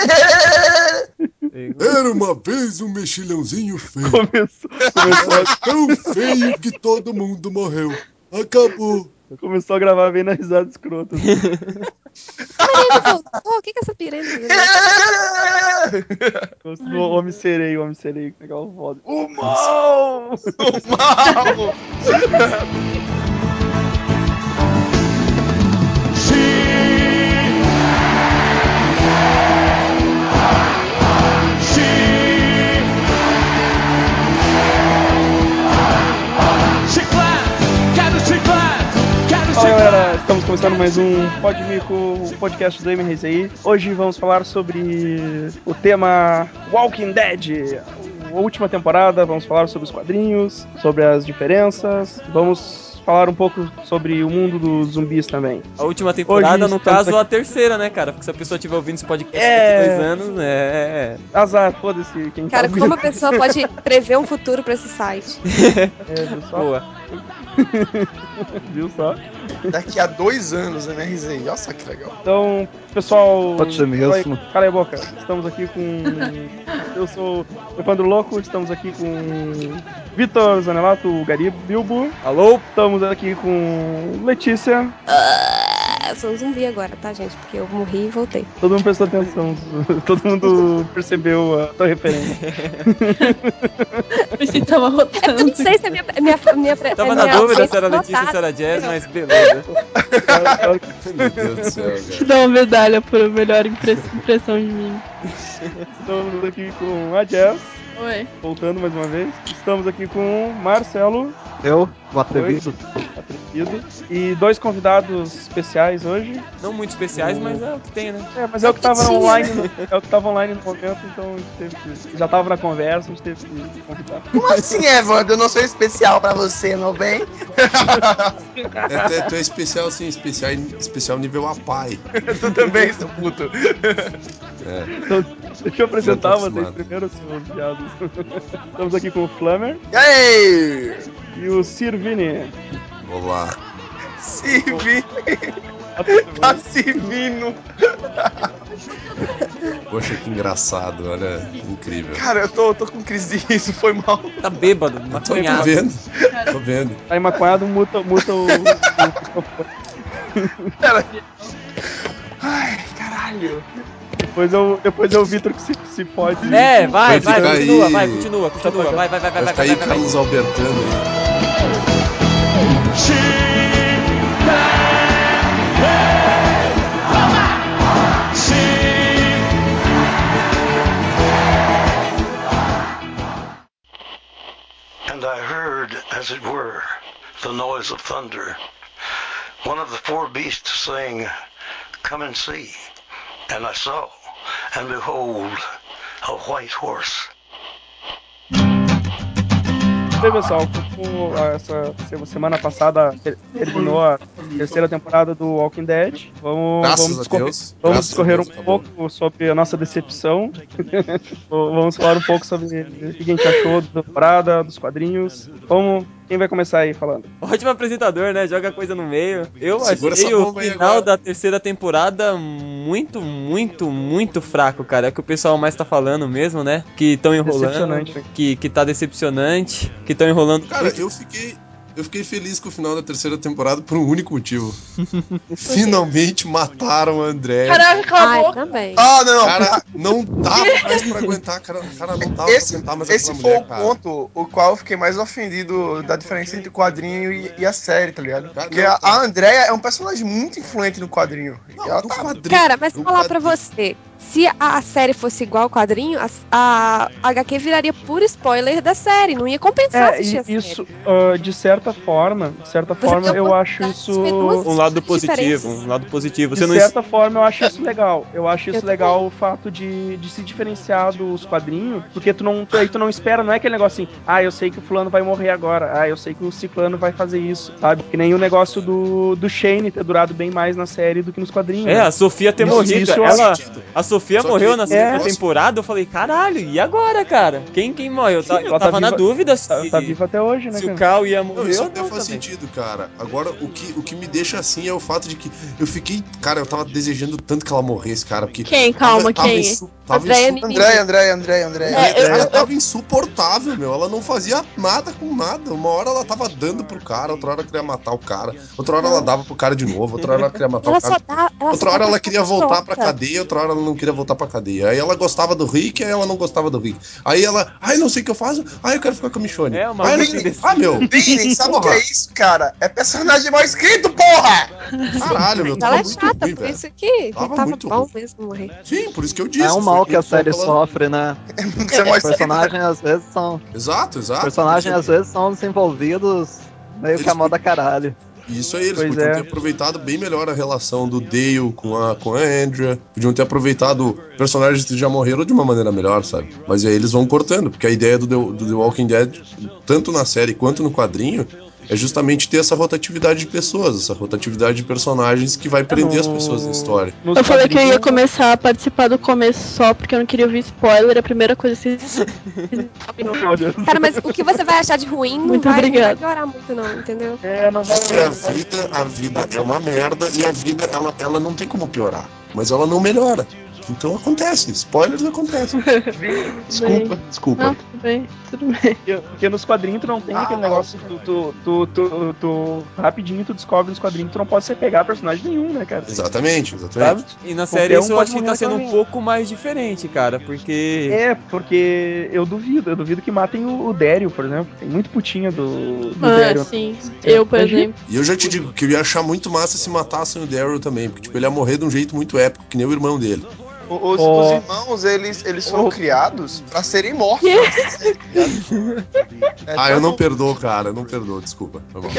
Era uma vez um mexilhãozinho feio. Começou Era tão feio que todo mundo morreu. Acabou. Começou a gravar bem na risada escrota. Ele voltou? O que é essa piranha? O Homem-Sereia, legal, foda. O mal! O mal! Fala galera, estamos começando mais um Podmico, o podcast do MRZ aí. Hoje vamos falar sobre o tema Walking Dead, a última temporada. Vamos falar sobre os quadrinhos, sobre as diferenças, vamos falar um pouco sobre o mundo dos zumbis também. A última temporada, Hoje no caso, aqui... a terceira, né, cara? Porque se a pessoa estiver ouvindo esse podcast daqui 2 anos, né? Azar, foda-se quem Cara, tá como a pessoa pode prever um futuro pra esse site? viu só? Boa. Viu só? Daqui a 2 anos, né, RZ? Olha só que legal. Então, pessoal... Pode ser mesmo. Cala a boca. Estamos aqui com... Eu sou o Evandro Louco, estamos aqui com Vitor Zanelato, o Garibo Bilbo. Alô? Estamos aqui com Letícia. Eu sou um zumbi agora, tá, gente? Porque eu morri e voltei. Todo mundo prestou atenção, todo mundo percebeu a tua referência. Você tava rotando. Eu não sei se a minha Tava na dúvida se era Letícia ou se era Jazz, mas beleza. Meu Deus do céu, Te cara. dou uma medalha por melhor impressão de mim. Estamos aqui com a Jazz, Oi. voltando mais uma vez. Estamos aqui com o Marcelo. Eu, o atrevido. Atrevido. E 2 convidados especiais hoje. Não muito especiais, mas é o que tem, né? Mas é o que tava online, é o que tava online no momento, então a gente teve que, já tava na conversa, a gente teve que convidar. Como assim, Evandro? Eu não sou especial pra você, meu bem? Tu é especial, sim, especial nível Apai. Tu também, seu puto. Então, deixa eu apresentar Já tô vocês acostumado. primeiro, seus viados. Estamos aqui com o Flammer E aí? e o Sirvini. Olá. Sirvi. Tá servindo. Poxa, que engraçado, olha, incrível. Cara, eu tô com crise de riso, foi mal. Tá bêbado, Tô maconhado. vendo, tô vendo. Aí maconhado muta o microfone. Pera. Ai, caralho. Depois é o Vitor que se pode. Vai, Vai ficar continua, aí- continua. Vai. Vai ficar aí Carlos Albertano aí. And I heard, as it were, the noise of thunder. One of the 4 beasts saying, "Come and see." And I saw, and behold, a white horse. Bem, pessoal, como essa semana passada terminou a 3ª temporada do Walking Dead, vamos discorrer um pouco sobre a nossa decepção. Vamos falar um pouco sobre o que a gente achou da temporada, dos quadrinhos. Quem vai começar aí falando? Ótimo apresentador, né? Joga coisa no meio. Eu Segura achei essa o bomba aí final agora. da 3ª temporada muito fraco, cara. É o que o pessoal mais tá falando mesmo, né? Que estão enrolando, Decepcionante, né? que tá decepcionante, que estão enrolando. Cara, eu fiquei feliz com o final da 3ª temporada por um único motivo. Finalmente mataram a André. Caraca, cala a Ai, boca. também. Não. Cara, não dava mais pra aguentar, cara, não dava pra aguentar mais Esse aquela foi mulher, o cara. ponto o qual eu fiquei mais ofendido da diferença entre o quadrinho e a série, tá ligado? Cara, Porque não, a Andrea é um personagem muito influente no quadrinho. Não, Ela do tá... quadrinho, Cara, mas do falar pra quadrinho. você, se a série fosse igual ao quadrinho, a HQ viraria puro spoiler da série, não ia compensar assistir a série. Isso, de certa forma, tem eu uma acho quantidade isso... de duas Um lado diferentes. positivo. De Você não certa forma, eu acho isso legal. Eu acho isso Eu legal também. o fato de se diferenciar dos quadrinhos, porque aí tu não espera, não é aquele negócio assim, eu sei que o fulano vai morrer agora, eu sei que o ciclano vai fazer isso, sabe? Que nem o negócio do Shane ter durado bem mais na série do que nos quadrinhos. É, né? a Sofia ter Isso- morrido. isso eu Ela, acho. a Sofia Só morreu que na o segunda negócio- temporada, eu falei, caralho, e agora, cara? Quem morreu? Eu ela tava tá na viva- dúvida se, Tá vivo até hoje, né, se o cara? Cal ia Não, morrer isso ou até não faz também. sentido, cara. Agora, o que me deixa assim é o fato de que eu fiquei... Cara, eu tava desejando tanto que ela morresse, cara, porque... Quem? Calma, quem? André. Cara, tava insuportável, meu. Ela não fazia nada com nada. Uma hora ela tava dando pro cara, outra hora ela queria matar o cara, outra hora ela dava pro cara de novo, outra hora ela queria matar Ela o cara. só dá. Outra hora ela queria voltar pra pronta. cadeia, outra hora ela não queria voltar pra cadeia. Aí ela gostava do Rick, aí ela não gostava do Rick. Aí ela, ai, não sei o que eu faço, ai, eu quero ficar com a Michonne. É uma Ai, não Vini, sei... Ah, meu, Vini, sabe o que porra. é isso, cara? É personagem mal escrito, porra! Caralho, meu, Ela tava é muito chata, ruim, por velho. isso que Tava tava muito bom ruim. mesmo morrer. Sim, por isso que eu disse. É um foi mal que a muito bom série ela- sofre, né? Você é mal escrito. Personagens às vezes são. Exato. Personagens às vezes são desenvolvidos meio que a moda caralho. Isso aí, eles Pois podiam é. ter aproveitado bem melhor a relação do Dale com a Andrea. Podiam ter aproveitado personagens que já morreram de uma maneira melhor, sabe? Mas aí eles vão cortando, porque a ideia do The Walking Dead, tanto na série quanto no quadrinho, é justamente ter essa rotatividade de pessoas, essa rotatividade de personagens que vai prender as pessoas na história. Nos Eu falei que eu ia quadrinhos- começar a participar do começo só porque eu não queria ouvir spoiler. A primeira coisa que vocês. Meu Deus. Cara, mas o que você vai achar de ruim não Muito vai obrigada. piorar muito, não, entendeu? Não vai Porque a vida é uma merda e a vida, ela não tem como piorar. Mas ela não melhora. Então acontece, spoilers acontecem. Desculpa. Não, tudo bem, tudo bem. Porque nos quadrinhos tu não tem aquele negócio que tu rapidinho tu descobre nos quadrinhos que tu não pode se pegar a personagem nenhum, né, cara? Exatamente. Sabe? E na Qualquer série isso eu pode acho que morrer tá sendo naquela um pouco mais diferente, cara, porque... Porque eu duvido que matem o Daryl, por exemplo. Tem muito putinha do Ah, Daryl. sim. Eu, por Imagina. exemplo. E eu já te digo que eu ia achar muito massa se matassem o Daryl também, porque tipo, ele ia morrer de um jeito muito épico, que nem o irmão dele. Os irmãos, eles foram criados pra serem mortos. Eu não perdoo, cara, eu não perdoo, desculpa. Tá bom.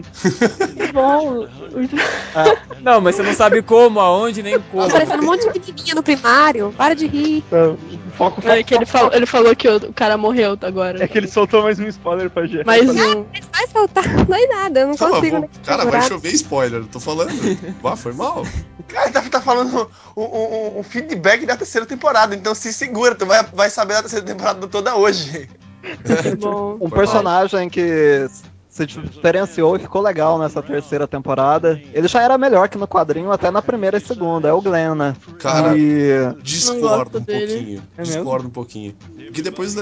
Bom, Não, mas você não sabe como, aonde, nem como. Tá parecendo um monte de menininha no primário. Para de rir. Foco. é que ele falou que o cara morreu agora. É que ele soltou mais um spoiler pra gente. Mais um. Mas vai soltar, não é nada. Eu não Tá, consigo. mas, cara, vai chover spoiler, eu tô falando. Foi mal. Cara, tá falando um feedback da terceira temporada, então se segura, tu vai saber da terceira temporada toda hoje. Bom. Um personagem que se diferenciou e ficou legal nessa terceira temporada. Ele já era melhor que no quadrinho, até na primeira e segunda. É o Glenn, né? Cara, E... discordo um dele. pouquinho. É Discordo um pouquinho. Porque depois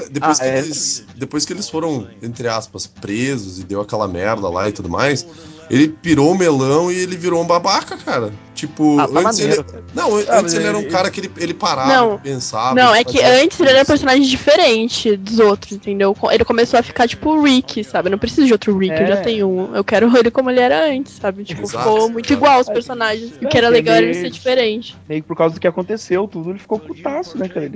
que eles foram, entre aspas, presos e deu aquela merda lá e tudo mais, ele pirou o melão e ele virou um babaca, cara. Tipo, tá antes maneiro. antes ele era um cara que ele parava, Não. ele pensava. Não, ele é que fazia antes ele era um coisas. personagem diferente dos outros, entendeu? Ele começou a ficar tipo o Rick, sabe? Eu não preciso de outro Rick, eu já tenho um. Eu quero ele como ele era antes, sabe? Tipo, Exato, ficou muito exato. igual aos personagens. E o que era legal era ele ser diferente. Meio que por causa do que aconteceu, tudo, ele ficou putaço, né, cara? Ele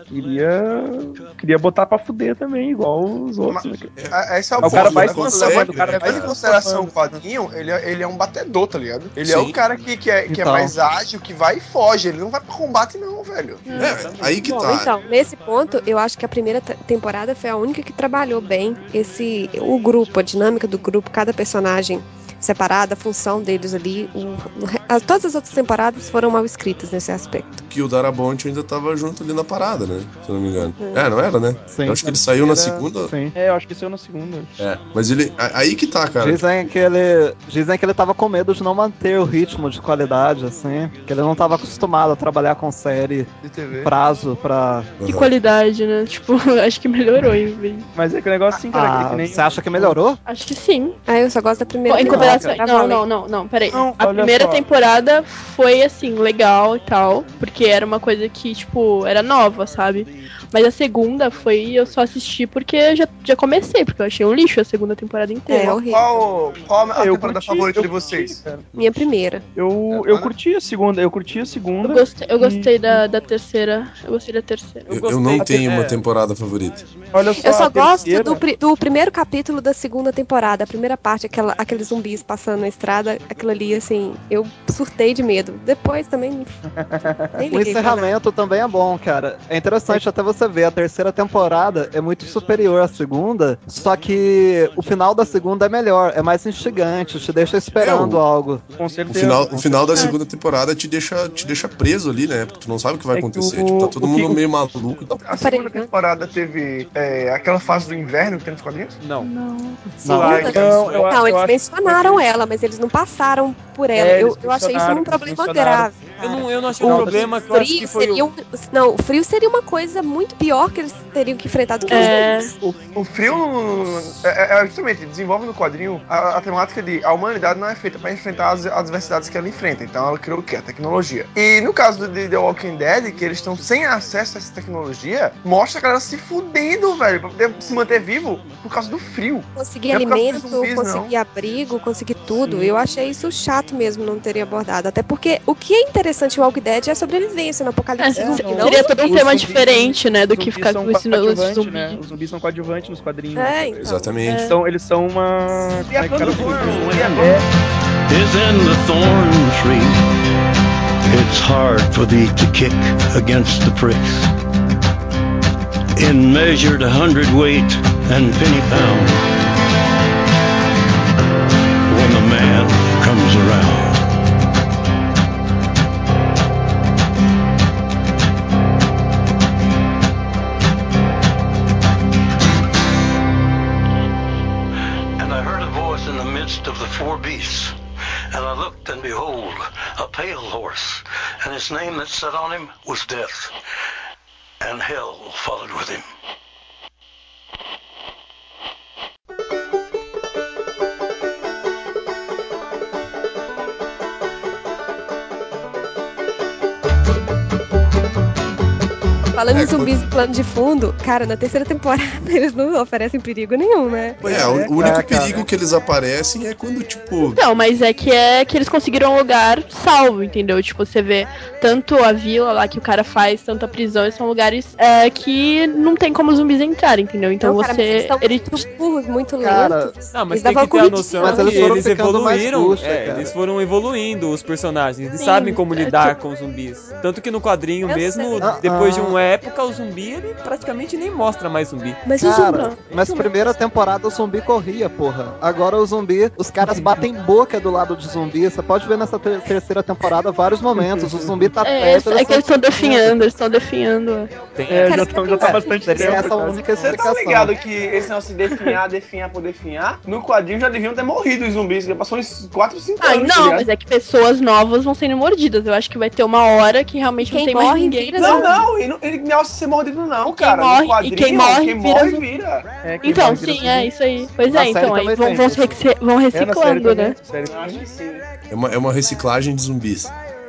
queria botar pra fuder também, igual os outros, né, cara? Esse é O cara vai consegue, o cara né, vai Leva em consideração o quadrinho, ele é um batedor, tá ligado? Ele é Sim. o cara que é Então. mais ágil, que vai e foge. Ele não vai pro combate, não, velho. Aí que Bom, tá. então, nesse ponto, eu acho que a primeira temporada foi a única que trabalhou bem o grupo, a dinâmica do grupo, cada personagem separado, a função deles ali. Todas as outras temporadas foram mal escritas nesse aspecto. Que o Darabont ainda tava junto ali na parada, né? Se eu não me engano. Não era, né? Sim. Eu acho que ele saiu na segunda. Sim. Eu acho que isso é na segunda. Mas ele. Aí que tá, cara. Dizem que ele tava com medo de não manter o ritmo de qualidade, assim. Que ele não tava acostumado a trabalhar com série De TV. prazo pra... Que qualidade, né? Tipo, acho que melhorou em vez. Mas é que o negócio assim, cara, é que nem... Você acha que melhorou? Acho que sim. Eu só gosto da primeira Em temporada. comparação. Não, peraí. Não, A olha primeira só. temporada foi assim, legal e tal. Porque era uma coisa que, tipo, era nova, sabe? Mas a segunda foi. Eu só assisti porque já comecei, porque eu achei um lixo a segunda temporada inteira. É horrível. Qual a Eu temporada curti, favorita eu de vocês? curti, cara. Minha primeira. Eu curti a segunda, Eu gostei da terceira. Eu gostei da terceira. Eu não tenho uma temporada favorita. Olha só, Eu só a gosto terceira- do primeiro capítulo da segunda temporada, a primeira parte, aqueles zumbis zumbis passando na estrada, aquilo ali, assim, eu surtei de medo. Depois também nem O liguei pra nada. encerramento também é bom, cara. É interessante até você ver, a terceira temporada é muito superior à segunda, só que o final da segunda é melhor, é mais instigante, te deixa esperando algo. Com certeza. O final da segunda temporada te deixa preso ali, né? Porque tu não sabe o que vai acontecer. Tipo, tá todo mundo meio maluco. A segunda temporada teve aquela fase do inverno que tem nos quadrinhos? Não. Não, eles mencionaram ela, mas eles não passaram por ela. Eu achei isso um problema grave. Eu não achei um problema, que eu acho que foi Não, o frio seria uma coisa muito pior que eles teriam que enfrentar do que os zumbis. O frio justamente desenvolve no quadrinho a temática de a humanidade não é feita para enfrentar as adversidades que ela enfrenta, então ela criou o quê? A tecnologia. E no caso de The Walking Dead, que eles estão sem acesso a essa tecnologia, mostra a galera se fudendo, velho, pra poder se manter vivo por causa do frio. Conseguir alimento, conseguir abrigo, conseguir tudo. Sim. Eu achei isso chato mesmo não terem abordado. Até porque o que é interessante em Walking Dead é a sobrevivência no apocalipse. Seria todo um tema diferente, né, do que ficar com esse zumbi. Né? Os zumbis são coadjuvantes nos quadrinhos. Então. Exatamente. Então, eles são uma... Is in the thorn tree. It's hard for thee to kick against the pricks. In measured hundredweight and penny pound. When the man comes around. And I heard a voice in the midst of the four beasts. And I looked, and behold, a pale horse, and his name that sat on him was Death, and hell followed with him. Falando em zumbis e plano de fundo, cara, na terceira temporada eles não oferecem perigo nenhum, né? O único perigo que eles aparecem é quando, tipo... Não, mas é que eles conseguiram um lugar salvo, entendeu? Tipo, você vê tanto a vila lá que o cara faz, tanto a prisão, são lugares que não tem como os zumbis entrarem, entendeu? Então não, cara, eles estão muito lentos. Não, mas tem que ter a noção que eles evoluíram. Eles foram evoluindo os personagens. Eles sabem como lidar com os zumbis. Tanto que no quadrinho mesmo, depois de uma época, o zumbi, ele praticamente nem mostra mais zumbi. Mas cara, mas primeira temporada o zumbi corria, porra. Agora o zumbi, os caras batem boca do lado de zumbi. Você pode ver nessa terceira temporada vários momentos. O zumbi tá perto. É que eles estão definhando. Já tá bastante tempo. Essa única explicação. Você tá ligado que esse negócio de definhar por definhar, no quadrinho já deviam ter morrido os zumbis. Já passou uns 4 ou 5 anos. Não, mas é que pessoas novas vão sendo mordidas. Eu acho que vai ter uma hora que realmente não tem mais ninguém. Ele não é ser mordido não, cara. Morre, no quadrinho, quem morre vira. Então, sim, é isso aí. Pois é, então, aí vão reciclando, né? Eu acho que sim. É uma reciclagem de zumbis.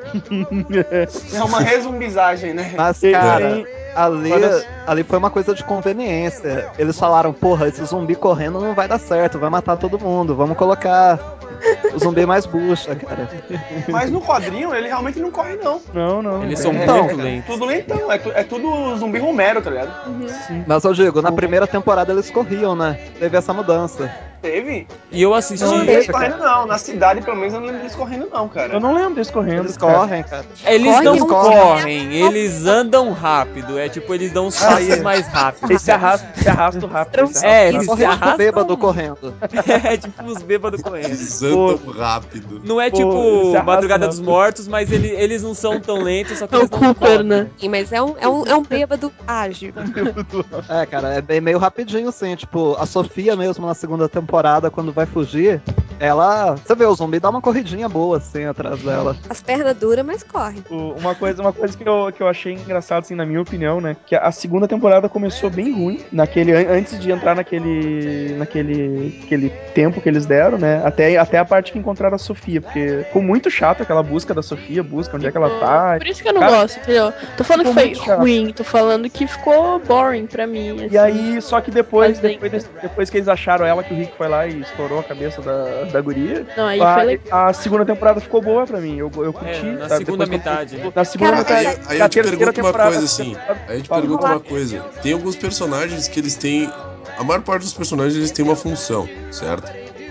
É uma rezumbizagem, né? Mas, cara, ali foi uma coisa de conveniência. Eles falaram, porra, esse zumbi correndo não vai dar certo, vai matar todo mundo. Vamos colocar o zumbi mais bucha, cara. Mas no quadrinho ele realmente não corre, não. Não. Eles são muito lentos. Tudo lentão, é tudo zumbi Romero, tá ligado? Mas eu digo, na primeira temporada eles corriam, né? Teve essa mudança. Teve? E eu assisti. Não lembro deles correndo, não. Na cidade, pelo menos, eu não lembro deles correndo, não, cara. Eu não lembro deles correndo. Eles correm, cara. Eles não correm, eles andam rápido. É tipo, eles dão uns passos mais rápidos. Eles se arrastam rápido. Eles se arrastam. Bêbado correndo. É tipo os bêbados correndo. Eles andam rápido. Não é tipo Madrugada dos Mortos, mas eles não são tão lentos, só que eles não Cooper, né? Sim, mas é um bêbado ágil. É, cara, é meio rapidinho, assim. Tipo, a Sofia mesmo na segunda temporada, quando vai fugir, ela... Você vê, o zumbi dá uma corridinha boa, assim, atrás dela. As pernas duras, mas corre. Uma coisa que eu achei engraçado, assim, na minha opinião, né? Que a segunda temporada começou bem ruim. Antes de entrar naquele tempo que eles deram, né? Até a parte que encontraram a Sofia. Porque ficou muito chato aquela busca da Sofia, onde é que ela tá. Por isso que eu não gosto, entendeu? Tô falando que foi ruim, tô falando que ficou boring pra mim. Assim. E aí, só que depois que eles acharam ela, que o Rick foi lá e estourou a cabeça da guria, não, aí foi legal. A segunda temporada ficou boa pra mim. Eu curti. Na segunda metade. Na segunda metade. Aí eu te pergunto uma coisa assim. Aí eu te pergunto uma coisa. Tem alguns personagens que eles têm. A maior parte dos personagens eles têm uma função, certo?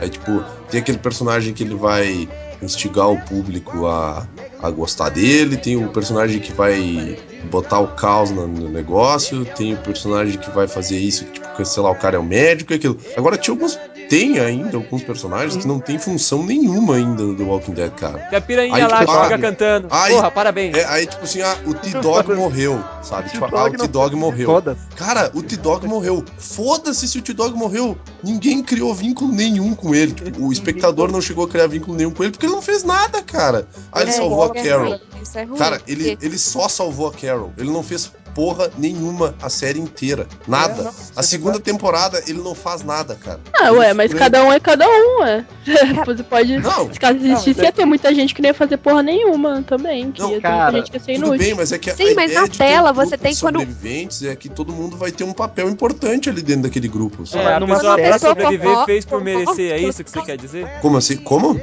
Aí, tipo, tem aquele personagem que ele vai instigar o público a gostar dele, tem o personagem que vai botar o caos no negócio, tem o personagem que vai fazer isso, que, tipo, sei lá, o cara é o médico e aquilo. Agora, tem ainda alguns personagens que não tem função nenhuma ainda no The Walking Dead, cara. Tem a piranha lá que fica cantando. Porra, parabéns. Aí, tipo assim, o T-Dog morreu, sabe? Tipo, o T-Dog morreu. Foda-se. Cara, o T-Dog morreu. Foda-se se o T-Dog morreu. Ninguém criou vínculo nenhum com ele. Tipo, o espectador não chegou a criar vínculo nenhum com ele porque ele não fez nada, cara. Aí ele salvou a Carol. Isso é ruim, cara, ele só salvou a Carol. Ele não fez porra nenhuma a série inteira. Nada. A segunda temporada ele não faz nada, cara. Mas cada um é cada um, Você pode... Se caso existisse, ia ter muita gente que não ia fazer porra nenhuma também. Que ia ter muita gente que ia ser inútil. Tudo bem, mas é que Sim, mas na tela você tem sobreviventes é que todo mundo vai ter um papel importante ali dentro daquele grupo. A pessoa pra sobreviver fez por merecer, é isso que você quer dizer? Como assim? Como?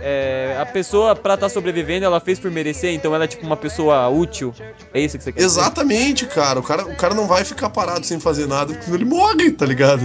A pessoa, pra estar sobrevivendo, ela fez por merecer, então ela é tipo uma pessoa útil. É isso que você quer dizer? Exatamente, cara. O cara não vai ficar parado sem fazer nada, porque ele morre, tá ligado?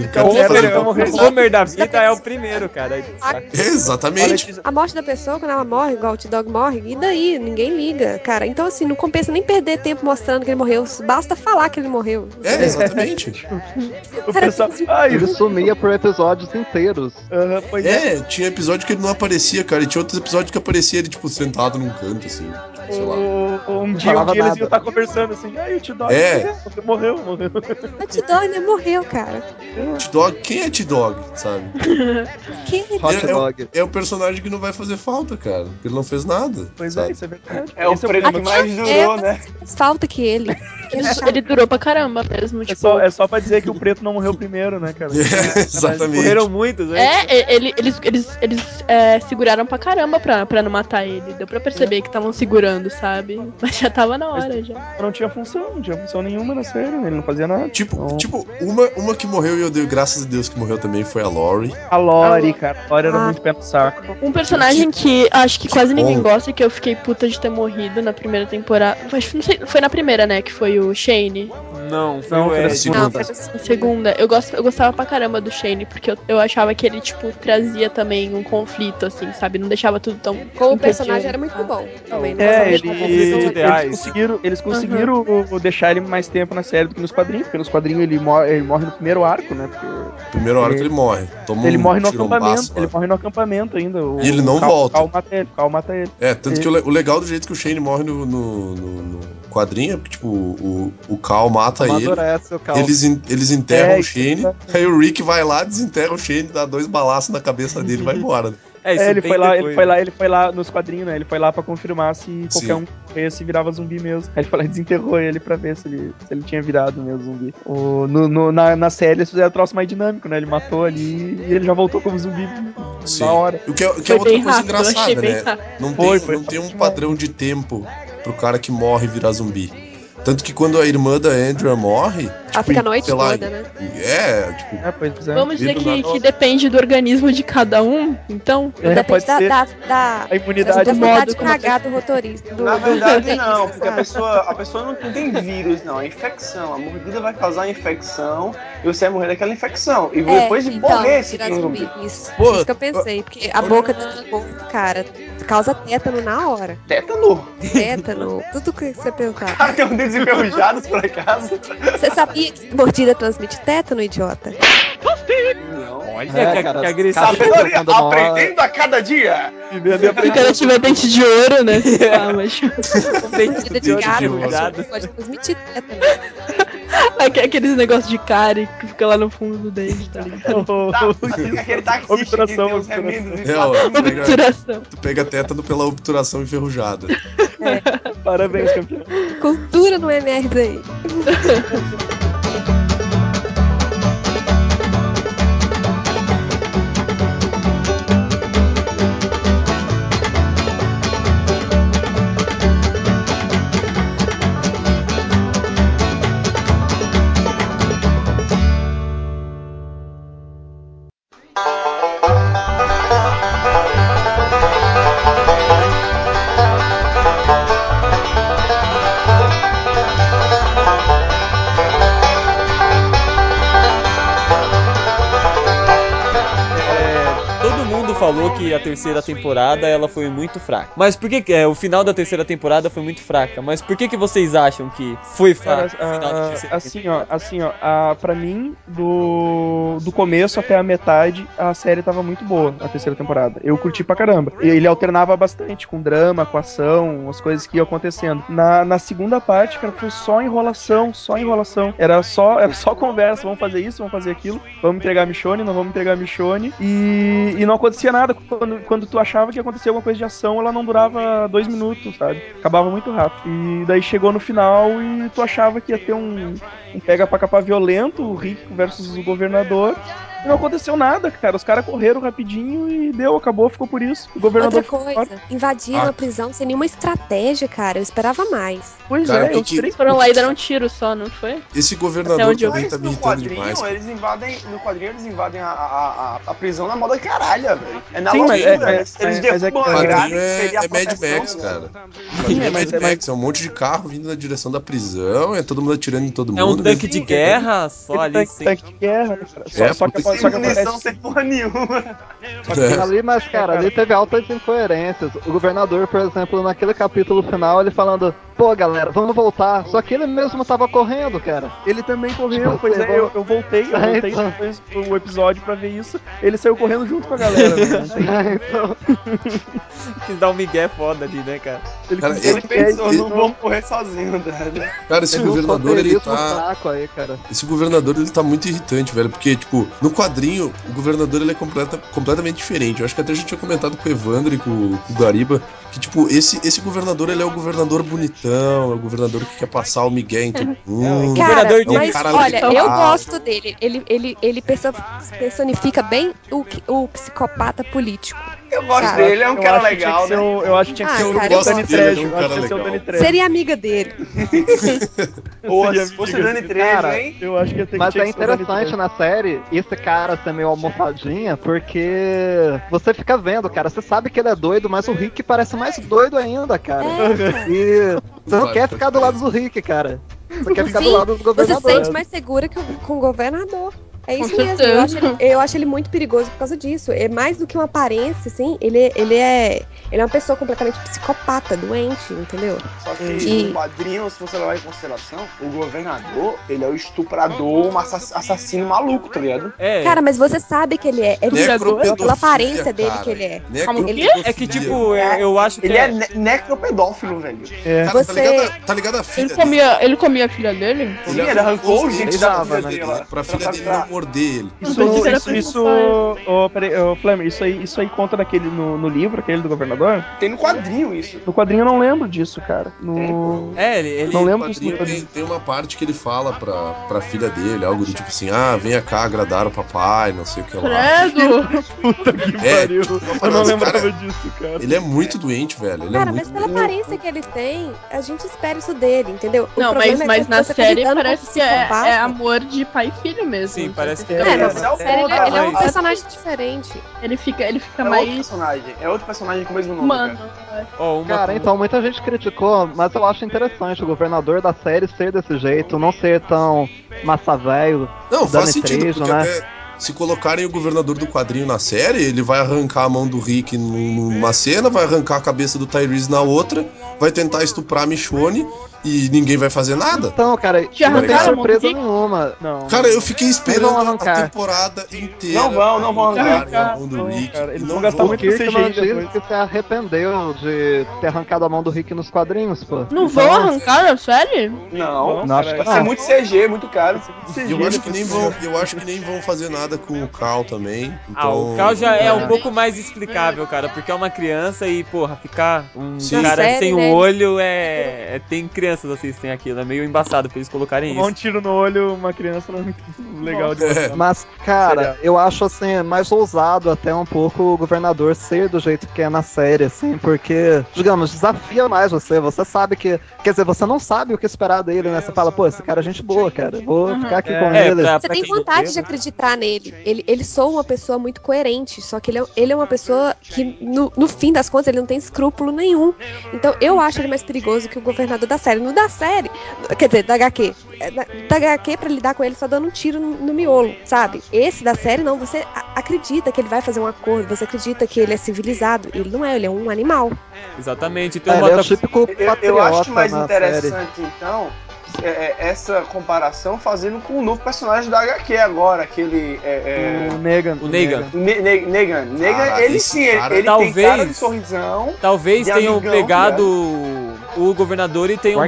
O Homer da vida é o primeiro, cara. Exatamente. A morte da pessoa, quando ela morre, igual o T-Dog morre, e daí? Ninguém liga, cara. Então, assim, não compensa nem perder tempo mostrando que ele morreu. Basta falar que ele morreu. Exatamente. O pessoal... ele sumia por episódios inteiros. Tinha episódio que ele não aparecia, cara. E tinha outros episódios que aparecia ele, tipo, sentado num canto, assim. Sei lá. Um dia eles iam estar conversando assim, o T-Dog morreu. O T-Dog morreu, cara. T-Dog, quem é T-Dog, sabe? Quem é o personagem que não vai fazer falta, cara. Porque ele não fez nada. Pois é, isso é verdade. É o preto que mais durou, né? Falta que ele. Ele durou pra caramba mesmo. É só pra dizer que o preto não morreu primeiro, né, cara? Exatamente. Morreram muitos, né? Eles seguraram pra caramba pra não matar ele. Deu pra perceber que estavam segurando, sabe? Mas já tava na hora, já. Não tinha função nenhuma na série, né? Ele não fazia nada. Tipo, uma que morreu e eu dei graças a Deus que morreu também foi a Lori. A Lori, cara. A Lori era muito pé no saco. Um personagem que acho que quase ninguém gosta e que eu fiquei puta de ter morrido na primeira temporada. Não sei, foi na primeira, né? Que foi o Shane. Não, foi a segunda. Na segunda. Eu gostava pra caramba do Shane, porque eu achava que ele, tipo, trazia também um conflito, assim, sabe? Não deixava tudo tão... Como o personagem era muito bom também. Eles conseguiram deixar ele mais tempo na série do que nos quadrinhos, porque nos quadrinhos ele morre no primeiro arco, né? Primeiro arco ele morre. Ele morre no acampamento. Ele morre no acampamento ainda. E ele não volta. O Cal mata ele. Tanto que o legal do jeito que o Shane morre no quadrinho é porque, tipo, o Cal mata ele. Eles enterram o Shane. Aí o Rick vai lá, desenterra o Shane, dá 2 balaços na cabeça dele e vai embora. Ele foi lá nos quadrinhos, né? Ele foi lá pra confirmar se qualquer um morresse e virava zumbi mesmo. Aí ele foi lá e desenterrou ele pra ver se ele tinha virado mesmo zumbi. Na série eles fizeram o troço mais dinâmico, né? Ele matou ali e ele já voltou como zumbi na hora. O que é outra coisa engraçada, né? Não tem um padrão de tempo pro cara que morre virar zumbi. Tanto que quando a irmã da Andrea morre... Ela fica a noite toda, né? Vamos dizer que depende do organismo de cada um, então... Depende da imunidade do modo de cagar do rotorista. Na verdade, não, porque a pessoa não tem vírus, não. É infecção. A mordida vai causar infecção e você vai morrer daquela infecção. E depois de morrer, você tem um zumbi. Isso que eu pensei, porque a boca do povo, cara, causa tétano na hora. Tétano? Tudo que você pensar. Cara, tem um dedo enferrujados por acaso. Você sabia que mordida transmite tétano, idiota? Não. Olha que agressivo. Aprendendo a cada dia. Se o cara tiver dente de ouro, né? Mordida de gato pode transmitir tétano. Aqueles negócios de cárie que fica lá no fundo do dente, tá ligado? Aquele taxista obturação, que tem os remendos obturação. Tu pega tétano pela obturação enferrujada. Parabéns, campeão. Cultura no MRs aí. falou que a terceira temporada ela foi muito fraca. Mas por que o final da terceira temporada foi muito fraca? Mas por que vocês acham que foi fraca o final da terceira temporada? Pra mim, do começo até a metade, a série tava muito boa, a terceira temporada. Eu curti pra caramba. Ele alternava bastante com drama, com ação, as coisas que iam acontecendo. Na segunda parte, cara, foi só enrolação. Era só conversa, vamos fazer isso, vamos fazer aquilo, vamos entregar a Michonne, não vamos entregar a Michonne, e não acontecia nada. Quando tu achava que ia acontecer alguma coisa de ação, ela não durava 2 minutos, sabe? Acabava muito rápido. E daí chegou no final e tu achava que ia ter um pega pra capar violento, o Rick versus o governador. E não aconteceu nada, cara. Os caras correram rapidinho e acabou, ficou por isso. O governador. Outra coisa, invadiram a prisão sem nenhuma estratégia, cara. Eu esperava mais. Pois cara, eu esperei que foram lá e deram um tiro só, não foi? Esse governador também tá me irritando demais. No quadrinho eles invadem a prisão na moda caralha, velho. É na loucura. Eles derrubam a grade, é Mad Max, cara. É Mad Max, é um monte de carro vindo na direção da prisão, é todo mundo atirando em todo mundo. É um tanque de guerra, só ali. Tanque de guerra, cara. Só que munição sem porra nenhuma. Ali, mas, cara, ali teve altas incoerências. O governador, por exemplo, naquele capítulo final, ele falando: pô, galera, vamos voltar. Só que ele mesmo tava correndo, cara. Ele também correu, pois é, eu voltei depois do episódio pra ver isso. Ele saiu correndo junto com a galera, né? Então... Quis dar um migué foda ali, né, cara? Ele pensou, não vamos correr sozinho, velho. Cara, esse governador, ele tá... fraco aí, cara. Esse governador, ele tá muito irritante, velho. Porque, tipo, no quadrinho, o governador, ele é completamente diferente. Eu acho que até a gente tinha comentado com o Evandro e com o Gariba que, tipo, esse governador, ele é o governador bonitão, é o governador que quer passar o migué em todo mundo. Cara, mas olha, eu gosto dele. Ele personifica bem o psicopata político. Eu gosto dele, é um cara legal, né? Eu acho que tinha que ser o Dani Trejo. Seria amiga dele. Se fosse o Dani Trejo, hein? Eu acho que ia ter que Mas é interessante na série esse cara ser meio almofadinha, porque você fica vendo, cara, você sabe que ele é doido, mas o Rick parece mais doido ainda, cara. E você não quer ficar do lado do Rick, cara. Você quer ficar do lado do governador. Você se sente mais segura com o governador. É isso mesmo, eu acho ele muito perigoso por causa disso. É mais do que uma aparência, assim, ele é uma pessoa completamente psicopata, doente, entendeu? Só que no quadrinho, se você levar em consideração, o governador, ele é o estuprador, um assassino maluco, tá ligado? Cara, mas você sabe que ele é pela aparência dele que ele é. É que, tipo, eu acho que... Ele é necropedófilo, velho. Cara, tá ligado a filha dele? Ele comia a filha dele? Sim, ele arrancou o gente da filha dele. Pra filha dele não morder ele. Flamer, isso aí conta daquele no livro, aquele do governador? Tem no quadrinho isso. No quadrinho eu não lembro disso, cara. Ele não lembro disso. Tem uma parte que ele fala pra filha dele, algo do tipo assim, venha cá agradar o papai, não sei o que lá. Credo! Puta que pariu. Eu não lembrava disso, cara. Ele é muito doente, velho. Cara, mas pela aparência que ele tem, a gente espera isso dele, entendeu? Não, mas na série parece que é amor de pai e filho mesmo. Sim, parece que na série ele é um personagem diferente. Ele fica mais... É outro personagem com o mesmo nome. Mano. Cara, então, muita gente criticou, mas eu acho interessante o governador da série ser desse jeito, não ser tão massa velho. Não, faz sentido, porque até se colocarem o governador do quadrinho na série, ele vai arrancar a mão do Rick numa cena, vai arrancar a cabeça do Tyrese na outra, vai tentar estuprar a Michonne e ninguém vai fazer nada. Então, cara, não tem surpresa nenhuma. Não. Cara, eu fiquei esperando a temporada inteira. Não vão arrancar a mão do Rick. Cara, eles vão gastar muito CGI depois. Que se arrependeu de ter arrancado a mão do Rick nos quadrinhos, pô. Não vão arrancar na série? Não, vai ser muito CG, muito caro. Eu acho que nem vão fazer nada com o Cal também. Então... o Cal já é um pouco mais explicável, cara, porque é uma criança e, porra, ficar um cara série, sem um olho tem crianças assistem aquilo, é meio embaçado pra eles colocarem isso. Um tiro no olho, uma criança não é muito legal de mostrar. Mas, cara, eu acho assim, mais ousado até um pouco o governador ser do jeito que é na série, assim, porque, digamos, desafia mais você sabe que, quer dizer, você não sabe o que esperar dele, né? Você fala, pô, esse cara é gente boa, cara, vou ficar aqui com ele. Você tem vontade de acreditar nele. Ele soa uma pessoa muito coerente, só que ele é uma pessoa que, no fim das contas, ele não tem escrúpulo nenhum. Então, eu acho ele mais perigoso que o governador da série. série. No da série, quer dizer, da HQ. Da HQ, pra lidar com ele, só dando um tiro no miolo, sabe? Esse da série, não. Você acredita que ele vai fazer um acordo, você acredita que ele é civilizado. Ele não é, ele é um animal. Exatamente. Então, ele é o típico eu acho mais na interessante, série. então, essa comparação fazendo com o novo personagem da HQ agora, aquele... O Negan. O Negan. Negan, Cara, ele sim, ele talvez, tem cara de sorrisão. Talvez de tenham amigão, pegado né? o governador e tenham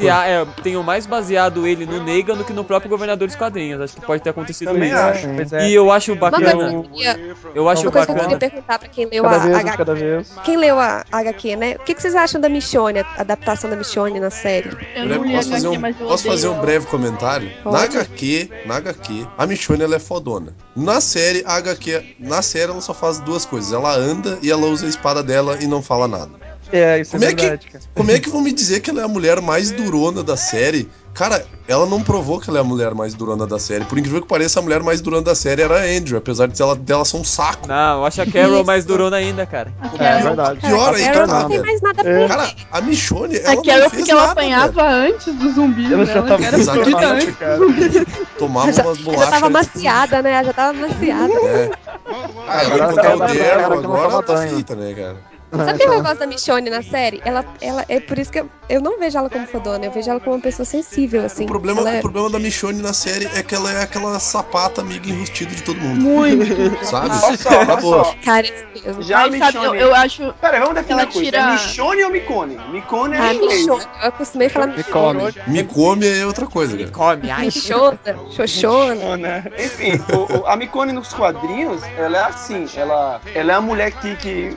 mais baseado ele no Negan do que no próprio governador dos quadrinhos. Acho que pode ter acontecido Também isso. acho. E eu acho bacana. Eu acho Uma coisa que eu bacana. queria perguntar pra quem leu Cada a vez, HQ. cada vez. Quem leu a HQ, né? O que vocês acham da Michonne, a adaptação da Michonne na série? Eu não li HQ, mas eu Posso fazer um odeio breve comentário? Na HQ, a Michonne ela é fodona. Na série, na série ela só faz duas coisas. Ela anda e ela usa a espada dela e não fala nada. Isso é verdade, cara. Como é que vão me dizer que ela é a mulher mais durona da série? Cara, ela não provou que ela é a mulher mais durona da série. Por incrível que pareça, a mulher mais durona da série era a Andrew, apesar de dela ser um saco. Não, eu acho a Carol mais durona ainda, cara. É verdade. Pior aí, Carol não tem mais nada a perder. Cara, a Michonne, ela a não Carol fez porque ela nada, apanhava velho. antes dos zumbis, Ela né? já tava Era exatamente, fodida antes. cara. Tomava umas bolachas. Já tava antes de- maciada, né? Já tava maciada. É. Ela Agora encontrar ela o tá Daryl cara que não agora, toma ela tá banho. feita, né, cara? Sabe o que eu gosto da Michonne na série? Ela é por isso que eu não vejo ela como fodona, eu vejo ela como uma pessoa sensível, assim. O problema Ela é... da Michonne na série é que ela é aquela sapata amiga enrustida de todo mundo. Muito. Sabe? Olha só. Cara, é isso mesmo. Já a Mas sabe, Michonne... eu acho... Pera, vamos definir ela uma coisa. tira- É Michonne ou Micone? Micone é inglês, Michonne. né? Eu acostumei a falar Michonne. Me come é outra coisa, cara. Come, ai. Michona, Xoxona. Michona. Enfim, a Micone nos quadrinhos, ela é assim, ela é uma mulher que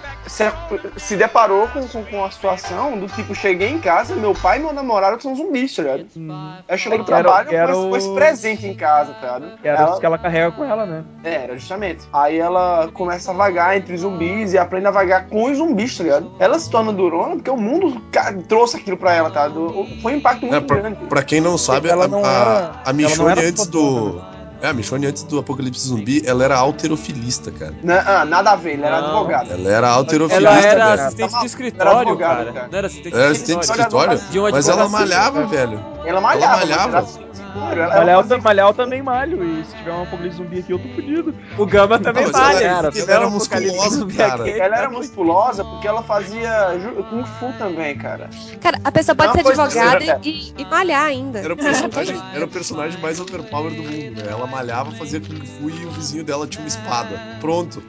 se deparou com a situação do tipo, cheguei em casa, meu pai e meu namorado são zumbis, tá ligado? Ela chegou do trabalho com esse presente em casa, tá ligado? Era os que ela carrega com ela, né? Era, justamente. Aí ela começa a vagar entre zumbis e aprende a vagar com os zumbis, tá ligado? Ela se torna durona porque o mundo trouxe aquilo pra ela, tá? Foi um impacto muito grande. Pra quem não sabe, Ela não era- a Michonne ela não era antes do... a Michonne antes do Apocalipse Zumbi, ela era alterofilista, cara. Nada a ver, ela era advogada. Ela era alterofilista, Ela era velho. assistente de escritório, cara. Não era assistente Era de assistente de escritório? escritório? De uma Mas ela advocacia. malhava, velho. Ela malhava. Ela malhava. Mas Malhar eu também malho, e se tiver um apocalipse zumbi aqui, eu tô fudido. O Gama também mas malha. ela Se ela tiver era um apocalipse musculosa, zumbi cara. aqui, ela era musculosa porque ela fazia Kung Fu também, cara. Cara, a pessoa pode Não, ser pois advogada é. e malhar ainda. Era o personagem mais overpower do mundo, né? Ela malhava, fazia Kung Fu e o vizinho dela tinha uma espada. Pronto.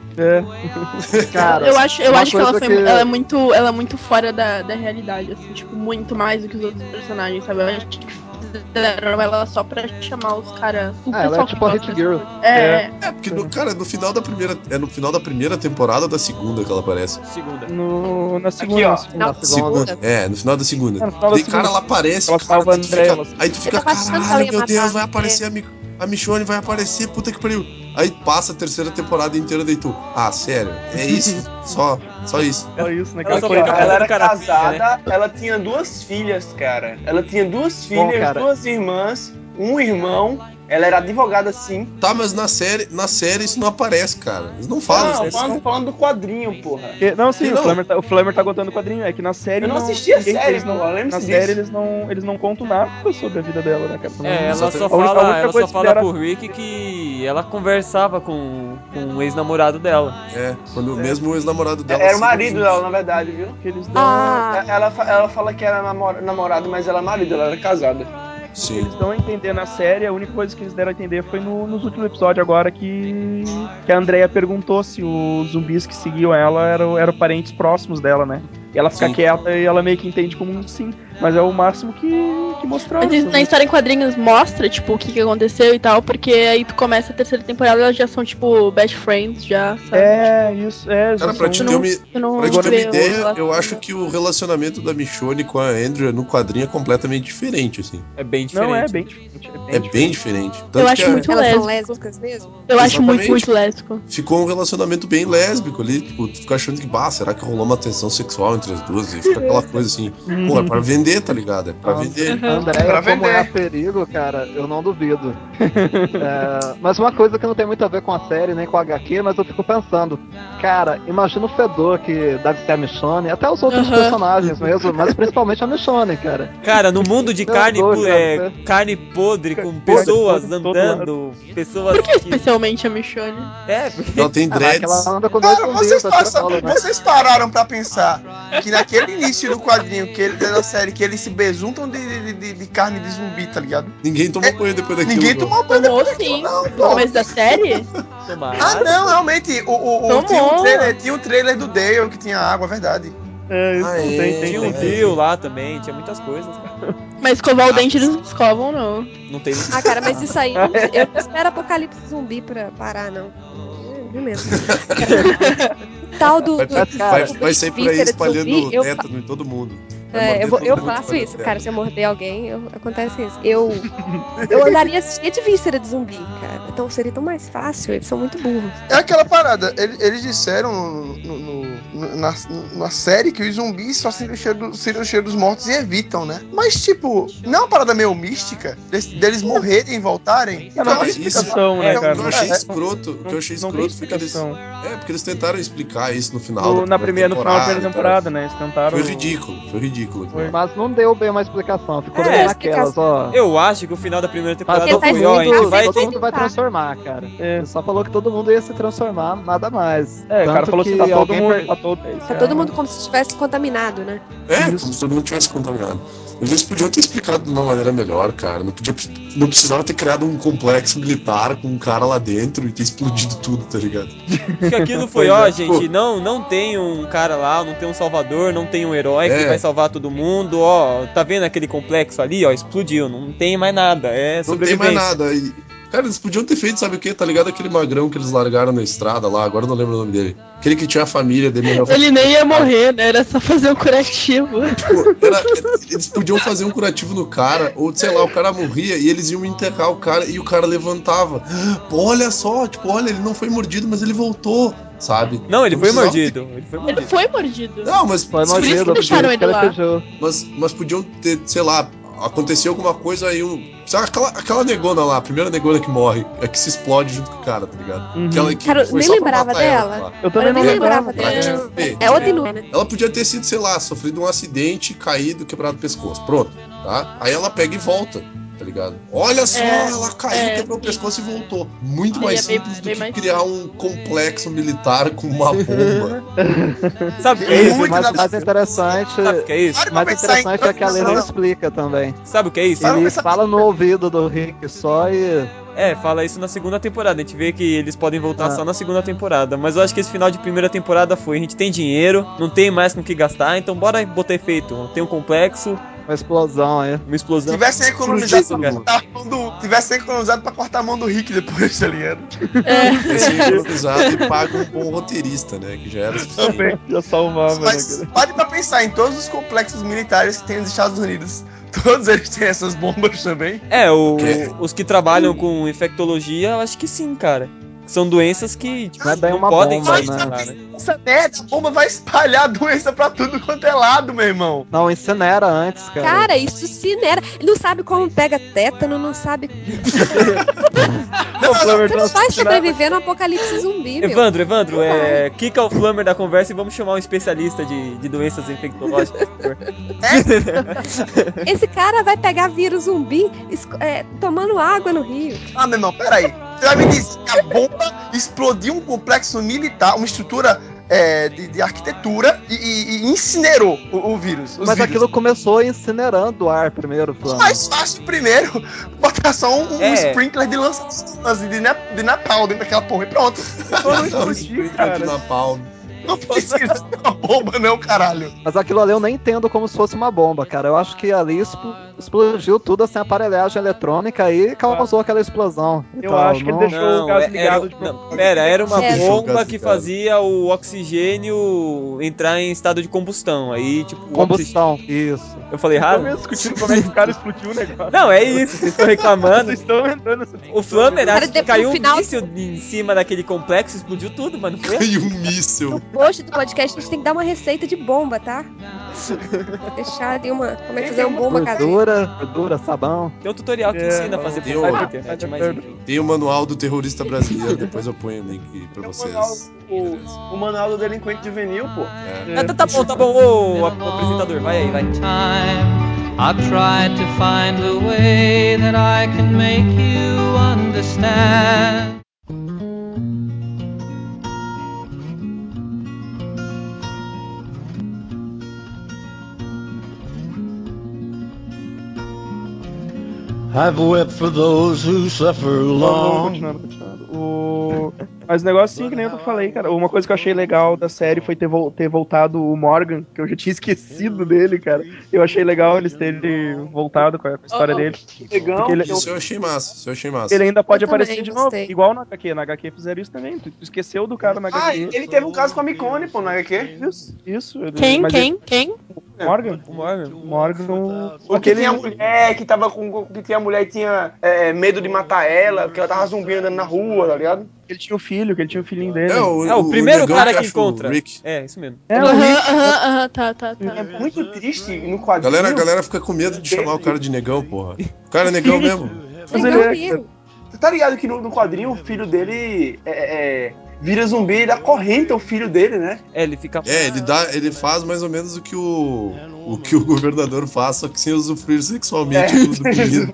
Cara, eu acho que ela coisa ela é muito fora da realidade, assim, tipo, muito mais do que os outros personagens, sabe? Eu acho que fizeram ela só pra chamar os caras. ela é tipo a Hit Girl. É. Porque, no final da primeira... É no final da primeira temporada ou da segunda que ela aparece? Segunda. Na segunda. Aqui, ó. Na Segunda. É, no final da segunda. É, no final da Daí, cara, segunda. ela aparece, Ela cara, salva daí tu André, fica, ela- aí tu fica, Eu tava achando que ela caralho, ia meu Deus, matar, vai aparecer a Michonne, vai aparecer, puta que pariu. Aí passa a terceira temporada inteira, daí tu, sério, é isso, só isso. Só isso, né? Ela só Cara? fica Ela era fazendo karatê, casada, né? ela tinha 2 filhas, cara. Ela tinha 2 filhas, cara. 2 irmãs, um irmão. Ela era advogada, sim. Tá, mas na série isso não aparece, cara. Eles não falam Não, isso. falando do quadrinho, porra. Não, sim, Não. o Flamer tá contando o quadrinho. É que na série Eu não assisti a série, eles não, pô, lembre-se na disso. série eles não contam nada sobre a vida dela, né, cara? Ela só A única fala coisa que era- pro Rick que ela conversava com o ex-namorado dela. Quando mesmo o ex-namorado dela... Era o sigam marido juntos. dela, na verdade, viu? que eles dão, Ela fala que era namorado, mas ela é marido, ela era casada. Sim. eles dão a entender na série. A única coisa que eles deram a entender foi nos últimos episódios agora que a Andrea perguntou se os zumbis que seguiam ela eram parentes próximos dela, né? E ela fica Sim. quieta e ela meio que entende como um sim. Mas é o máximo que mostraram. Mas na história em quadrinhos mostra, tipo, o que aconteceu e tal, porque aí tu começa a terceira temporada e elas já são, tipo, best friends, já, sabe? Isso, Cara, pra te ter uma ideia, eu acho que o relacionamento da Michonne com a Andrea no quadrinho é completamente diferente, assim. É bem diferente. Não, é bem diferente. É bem diferente. Tanto Eu que acho muito Elas são lésbico. lésbicas mesmo? Eu acho Exatamente. muito lésbico. ficou um relacionamento bem lésbico ali, tipo, tu fica achando que, será que rolou uma tensão sexual entre as duas? E fica aquela coisa assim, pô, é pra vender, tá ligado? É pra vender. André, como é perigo, cara, eu não duvido. Mas uma coisa que não tem muito a ver com a série, nem com a HQ, mas eu fico pensando, cara, imagina o fedor que deve ser a Michonne, até os outros personagens mesmo, mas principalmente a Michonne, cara. Cara, no mundo de carne podre, com pessoas andando, pessoas... Por que especialmente a Michonne? Porque ela tem dreads. Ela anda com dois zumbis, vocês pararam pra pensar que naquele início do quadrinho, da série, que eles se besuntam de carne de zumbi, tá ligado? Ninguém tomou banho depois daquilo. Ninguém tomou banho depois daquilo, não. No começo da série? Não, realmente. Tinha um trailer do Dale que tinha água, é verdade. Tinha um rio lá também, tinha muitas coisas. Mas escovar o dente eles não escovam, não. Não tem. Cara, mas isso aí, eu não espero apocalipse zumbi pra parar, não. Viu mesmo? Tal do. Vai sair por aí espalhando tétano em todo mundo. Eu faço isso, cara. Se eu morder alguém, acontece isso. Eu andaria cheia de víscera de zumbi, cara. Então seria tão mais fácil. Eles são muito burros. É aquela parada. Eles disseram na série que os zumbis só sentem o cheiro dos mortos e evitam, né? Mas, tipo, não é uma parada meio mística deles morrerem e voltarem? Não tem explicação, né, cara? O que eu achei escroto foi que eles... porque eles tentaram explicar isso no final no final da primeira temporada, né? Eles tentaram... Foi ridículo. Mas não deu bem uma explicação, ficou bem naquelas, ó. Eu acho que o final da primeira temporada todo mundo vai transformar, cara. Ele só falou que todo mundo ia se transformar, nada mais. O cara falou que tá todo mundo como se estivesse contaminado, né? Como se todo mundo tivesse contaminado. Eles podiam ter explicado de uma maneira melhor, cara. Não precisava ter criado um complexo militar com um cara lá dentro e ter explodido tudo, tá ligado? Porque aquilo foi, gente, não tem um cara lá, não tem um salvador, não tem um herói que vai salvar todo mundo, tá vendo aquele complexo ali, explodiu, não tem mais nada, não tem mais nada. Cara, eles podiam ter feito, sabe o que? Tá ligado aquele magrão que eles largaram na estrada lá, agora eu não lembro o nome dele. Aquele que tinha a família dele. Ele nem ia morrer, né? Era só fazer um curativo. Eles podiam fazer um curativo no cara, ou sei lá, o cara morria e eles iam enterrar o cara e o cara levantava. Pô, olha só, ele não foi mordido, mas ele voltou, sabe? Não, ele foi mordido. Ele foi mordido. Não, mas foi mordido, deixaram ele lá. Mas podiam ter, sei lá, aconteceu alguma coisa aí, sabe aquela negona lá, a primeira negona que morre, é que se explode junto com o cara, tá ligado? Cara, eu nem lembrava dela. Eu também nem lembrava dela. É outra inútil, né? Ela podia ter sido, sei lá, sofrido um acidente, caído, quebrado o pescoço. Pronto, tá? Aí ela pega e volta, tá ligado? Olha só, ela caiu, quebrou o pescoço e voltou. Muito mais simples do que criar um complexo militar com uma bomba. Sabe o que é isso? Mas mais interessante, sabe o que é isso? Mais interessante é que a lei não explica também. Sabe o que é isso? Ele fala no ouvido do Rick só e... fala isso na segunda temporada. A gente vê que eles podem voltar só na segunda temporada. Mas eu acho que esse final de primeira temporada foi: a gente tem dinheiro, não tem mais com o que gastar, então bora botar efeito. Tem um complexo. Uma explosão aí. Uma explosão. Tivessem economizado pra cortar a mão do Rick depois, tá ligado? Tivessem economizado e paga um bom roteirista, né? Que já era suficiente. Também, já salvava, mas né? Pare pra pensar em todos os complexos militares que tem nos Estados Unidos. Todos eles têm essas bombas também. Os que trabalham com infectologia, eu acho que sim, cara. São doenças que não podem bomba, né? Essa merda, a bomba vai espalhar a doença pra tudo quanto é lado, meu irmão. Não, incinera antes, cara. Cara, isso incinera. Ele não sabe como pega tétano, não sabe... Você não vai sobreviver no apocalipse zumbi, meu. Evandro, quica o Flammer da conversa e vamos chamar um especialista de doenças infectológicas. Esse cara vai pegar vírus zumbi tomando água no rio. Meu irmão, peraí. Você vai me dizer que a bomba explodiu um complexo militar, uma estrutura de arquitetura e incinerou o vírus. Mas aquilo começou incinerando o ar primeiro, Flávio. Mais fácil primeiro botar só um sprinkler de lança-chamas de Natal dentro daquela porra e pronto. Não, sprinkler de Natal. Não precisa ser uma bomba, não, caralho. Mas aquilo ali eu nem entendo como se fosse uma bomba, cara. Eu acho que ali explodiu tudo assim, aparelhagem eletrônica e causou aquela explosão. Eu acho que ele deixou o gás ligado de era uma bomba que fazia o oxigênio entrar em estado de combustão. Aí, tipo. Combustão, isso. Eu falei errado? Estão discutindo como é que o cara explodiu o negócio. Não, é isso, vocês estão reclamando. Vocês estão entrando nessa... O Flammer acho que caiu um míssil em cima daquele complexo, explodiu tudo, mano. Caiu um míssil. Hoje do podcast a gente tem que dar uma receita de bomba, tá? Deixar ali como é que fazer uma bomba caseira. Gordura, sabão. Tem um tutorial que ensina a fazer bomba na internet, mas enfim. Tem o manual do terrorista brasileiro, depois eu ponho o link pra vocês. O manual do delinquente juvenil, pô. Tá bom, ô apresentador, vai aí, vai. I tried to find a way that I can make you understand. I've wept for those who suffer long. Continuando. Mas o negócio, sim, que nem eu falei, cara. Uma coisa que eu achei legal da série foi ter voltado o Morgan, que eu já tinha esquecido dele, cara. Eu achei legal eles terem voltado com a história dele. Legal. Isso eu achei massa, Ele ainda pode aparecer também de gostei. novo, igual na HQ. Na HQ fizeram isso também. Tu esqueceu do cara na HQ. Ah, ele teve um caso com a Micone, pô, na HQ. Isso. Quem? Morgan. Porque tinha a mulher que tava com. Que tinha a mulher que tinha medo de matar ela, porque ela tava zumbi andando na rua, tá ligado? Ele tinha um filho, que ele tinha um filhinho dele. O primeiro cara que encontra. Rick. É, isso mesmo. Tá. É muito triste no quadrinho. A galera fica com medo de chamar o cara de negão, porra. O cara é negão mesmo. Mas Legal ele mesmo. Você tá ligado que no quadrinho o filho dele vira zumbi, ele acorrenta o filho dele, né? Ele fica... ele faz mais ou menos o que o governador faz, só que sem usufruir sexualmente do menino.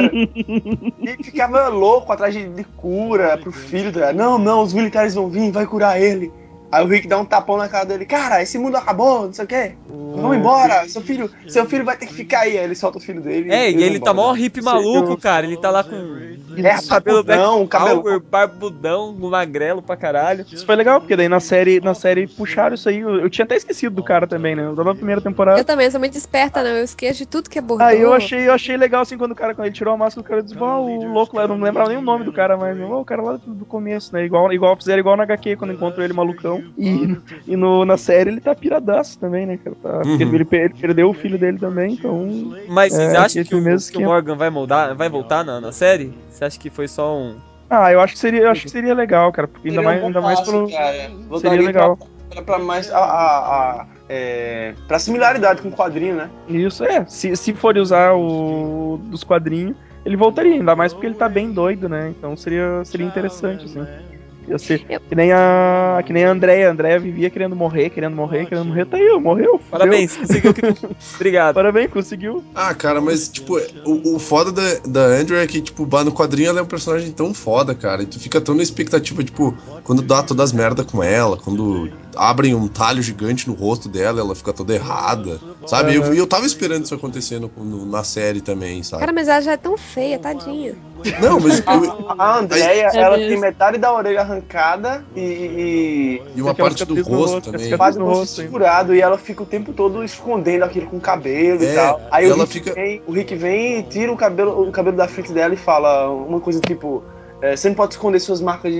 E ficava louco atrás de cura pro filho. Não, os militares vão vir, vai curar ele. Aí o Rick dá um tapão na cara dele. Cara, esse mundo acabou, não sei o quê. Vamos embora, seu filho vai ter que ficar aí. Aí ele solta o filho dele. E ele tá mó hippie maluco, cara. Ele tá lá com cabelo cabelo barbudão, magrelo pra caralho. Isso foi legal, porque daí na série puxaram isso aí. Eu tinha até esquecido do cara também, né? Na primeira temporada. Eu também sou muito esperta, não. Eu esqueço de tudo que é bordô. Aí eu achei legal, assim, quando ele tirou a máscara, o cara disse, o louco lá, eu não lembrava nem o nome do cara, mas o cara lá do começo, né? Fizeram igual na HQ, quando encontram ele malucão. E na série ele tá piradaço também, né, cara? Porque ele perdeu o filho dele também, então... Mas vocês acham que o Morgan vai voltar na série? Você acha que foi só um... Ah, eu acho que seria legal, cara, porque ainda mais pelo... Seria legal. Pra mais pra similaridade com o quadrinho, né? Isso, se for usar o dos quadrinhos, ele voltaria, ainda mais porque ele tá bem doido, né? Então seria interessante, assim. Ia ser que nem a Andrea. A Andrea vivia querendo morrer. Tá aí, morreu. Parabéns, conseguiu. Obrigado. Parabéns, conseguiu. Ah, cara, mas, tipo, o foda da Andrea é que, tipo, no quadrinho ela é um personagem tão foda, cara. E tu fica tão na expectativa, tipo, quando dá todas as merdas com ela, quando abrem um talho gigante no rosto dela, ela fica toda errada, sabe? E eu tava esperando isso acontecer na série também, sabe? Cara, mas ela já é tão feia, tadinha. Não, mas... A Andrea, ela tem metade da orelha arrancada e uma parte do rosto também. Faz o rosto furado e ela fica o tempo todo escondendo aquilo com o cabelo e tal. Aí o Rick vem e tira o cabelo da frente dela e fala uma coisa tipo... você não pode esconder suas marcas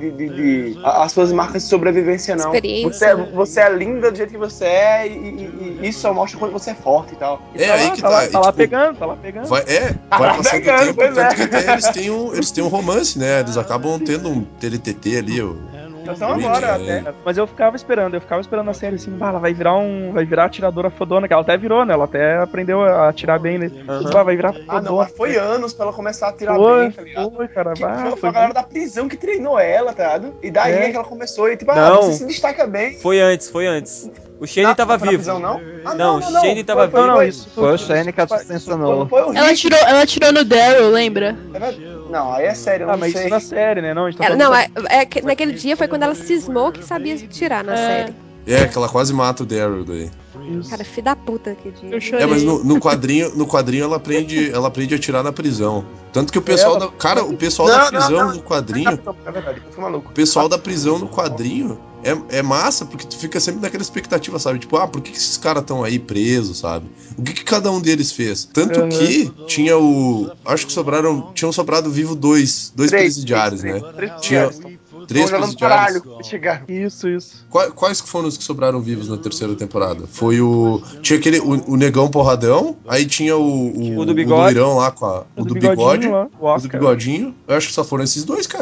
as suas marcas de sobrevivência, não. Você é linda do jeito que você é e isso só mostra quando você é forte e tal. Aí que tá. Tá lá pegando. Vai passando o tempo, tanto que até eles têm um romance, né? Eles acabam tendo um TLTT ali, Então agora, mas eu ficava esperando na série assim, ela vai virar atiradora fodona, que ela até virou, né? Ela até aprendeu a atirar bem, né? Vai virar fodona. Não, mas foi anos pra ela começar a atirar bem, tá ligado? Foi, cara. Foi a galera da prisão que treinou ela, tá ligado? E daí é que ela começou e tipo, você se destaca bem. Foi antes. O Shane tava vivo. Prisão, não? Não, o Shane tava vivo. Isso foi o Shane que assassinou. Ela atirou no Daryl, lembra? Não, aí é sério, eu não mas sei. isso na série, né? Naquele dia foi quando ela cismou que sabia tirar na série. Que ela quase mata o Daryl daí. Cara, filho da puta que dia. Mas no quadrinho ela aprende a atirar na prisão. Tanto que o pessoal da prisão no quadrinho... É verdade, eu fui maluco. O pessoal da prisão no quadrinho é massa, porque tu fica sempre naquela expectativa, sabe? Tipo, por que esses caras estão aí presos, sabe? O que cada um deles fez? Tanto que tinha acho que tinham sobrado vivo dois presidiários, né? Tinha... 3 presidiários. Isso. Quais que foram os que sobraram vivos na terceira temporada? Tinha o negão porradão, aí tinha o do bigode, loirão lá com o do bigode, lá, o do bigodinho. Eu acho que só foram esses dois, cara.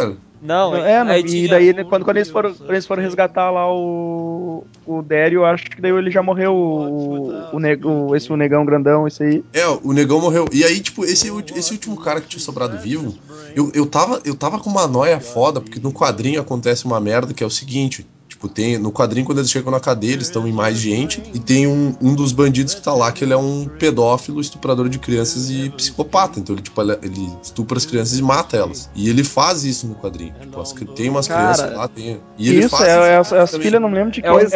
Não, e daí quando eles foram resgatar lá o Daryl, eu acho que daí ele já morreu, o negão grandão, esse aí. O negão morreu. E aí, tipo, esse último cara que tinha sobrado vivo, eu tava com uma noia foda, porque no quadrinho acontece uma merda que é o seguinte. Tipo, no quadrinho, quando eles chegam na cadeia, eles estão em mais gente, e tem um dos bandidos que tá lá, que ele é um pedófilo, estuprador de crianças e psicopata. Então ele estupra as crianças e mata elas. E ele faz isso no quadrinho. Tipo, tem umas crianças lá, tem. E ele faz isso. As filhas, não lembro de quem.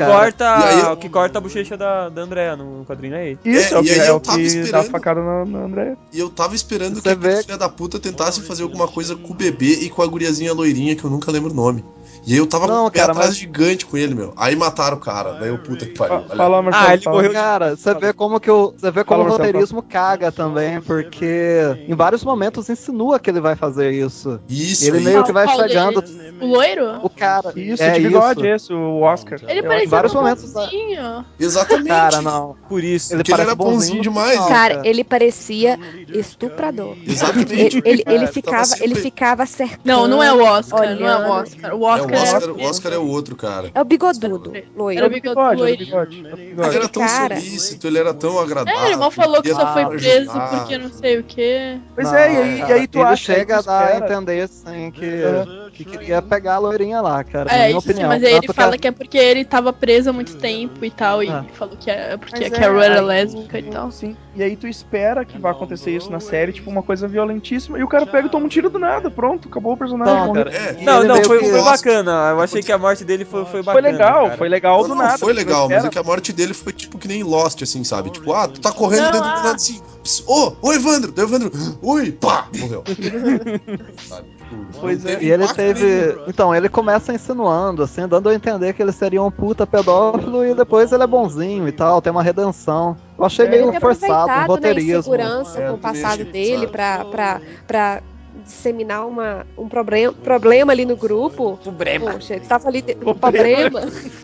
O que corta a bochecha da Andrea no quadrinho, é ele. Isso, é o que dá a facada na Andrea. E eu tava esperando que aquele filho da puta tentasse fazer alguma coisa com o bebê e com a guriazinha loirinha, que eu nunca lembro o nome. E aí eu tava com o pé atrás gigante com ele, meu. Aí mataram o cara. Daí eu, puta que pariu. Ele morreu. Cara, você vê como o roteirismo caga também, porque em vários momentos insinua que ele vai fazer isso. Ele meio que vai chegando. O loiro? O cara. Isso, de bigode, o Oscar. Ele parecia em vários momentos. Exatamente. Cara, não. Por isso. Ele era bonzinho demais. Cara, ele parecia estuprador. Exatamente. Ele ficava acertando. Não é o Oscar, não é o Oscar. O Oscar é o outro, cara. É o bigodudo, loiro. Era o bigode. Ele era tão solícito, ele era tão agradável. Ele mal falou que só foi preso porque não sei o quê. Pois e aí tu acha... Ele chega a dar a entender, assim, que queria pegar a loirinha lá, cara. Minha opinião. Sim, mas aí ele fala que é porque ele tava preso há muito tempo e tal, e falou que é porque a Carol era lésbica e tal. Sim, e aí tu espera que vai acontecer isso na série, tipo, uma coisa violentíssima, e o cara pega e toma um tiro do nada, pronto, acabou o personagem. Foi bacana, eu achei que a morte dele foi bacana. Foi legal do nada. Foi legal, mas é que a morte dele foi tipo que nem Lost, assim, sabe? Tipo, tu tá correndo dentro do nada assim, ô Evandro! Daí o Evandro, ui, pá, morreu. Sabe? Pois é. E ele teve... Então, ele começa insinuando, assim, dando a entender que ele seria um puta pedófilo e depois ele é bonzinho e tal, tem uma redenção. Eu achei meio forçado, um roteirismo. Né, insegurança com o passado dele pra disseminar um problema ali no grupo. Poxa, ele tava ali... Problema.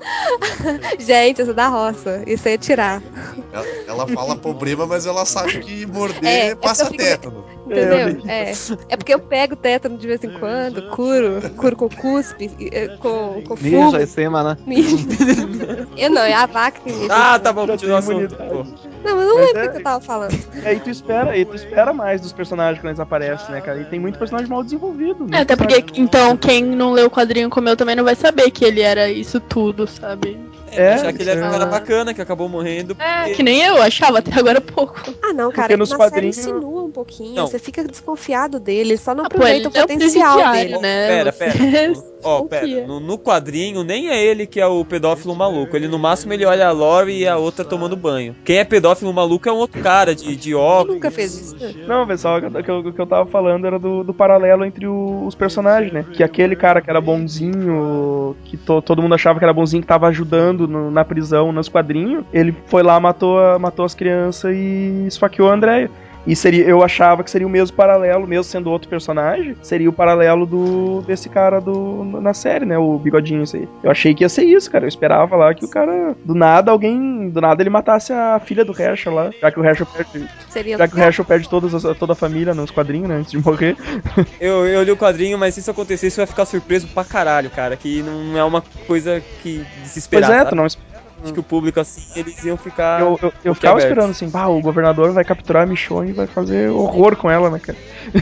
Gente, essa é da roça. Isso aí é tirar. Ela fala problema, mas ela sabe que morder passa tétano. Entendeu? É porque eu pego tétano de vez em quando, curo com cuspe, com fumo. Ninja em cima, né? Eu não, é a vaca que me... tá bom, continua o assunto. Não, eu não lembro o que eu tava falando. Aí tu espera mais dos personagens quando eles aparecem, né, cara? E tem muito personagem mal desenvolvido. Até porque, então, quem não leu o quadrinho como eu também não vai saber que ele era isso tudo, sabe? Achar que ele era um cara bacana, que acabou morrendo. Que nem eu achava até agora há pouco. Ah, não, cara, nos quadrinhos... série insinua um pouquinho, você fica desconfiado dele, só não aproveita o potencial dele. Né? Pera. No quadrinho, nem é ele que é o pedófilo maluco. Ele, no máximo, ele olha a Lori e a outra tomando banho. Quem é pedófilo maluco é um outro cara, de óculos. Nunca fez isso. Não, pessoal, o que eu tava falando era do paralelo entre os personagens, né? Que aquele cara que era bonzinho, que todo mundo achava que era bonzinho, que tava ajudando na prisão, nos quadrinhos, ele foi lá, matou as crianças e esfaqueou a Andrea. E eu achava que seria o mesmo paralelo, mesmo sendo outro personagem, seria o paralelo desse cara na série, né? O bigodinho, isso aí. Eu achei que ia ser isso, cara. Eu esperava lá que o cara, do nada ele matasse a filha do Herschel lá. Já que o Herschel perde toda a família nos quadrinhos, né? Antes de morrer. Eu li o quadrinho, mas se isso acontecesse, eu ia ficar surpreso pra caralho, cara. Que não é uma coisa que de se esperar. Pois é, tu não espera. Acho que o público, assim, eles iam ficar... Eu ficava esperando, assim, o governador vai capturar a Michonne e vai fazer horror com ela, né, cara?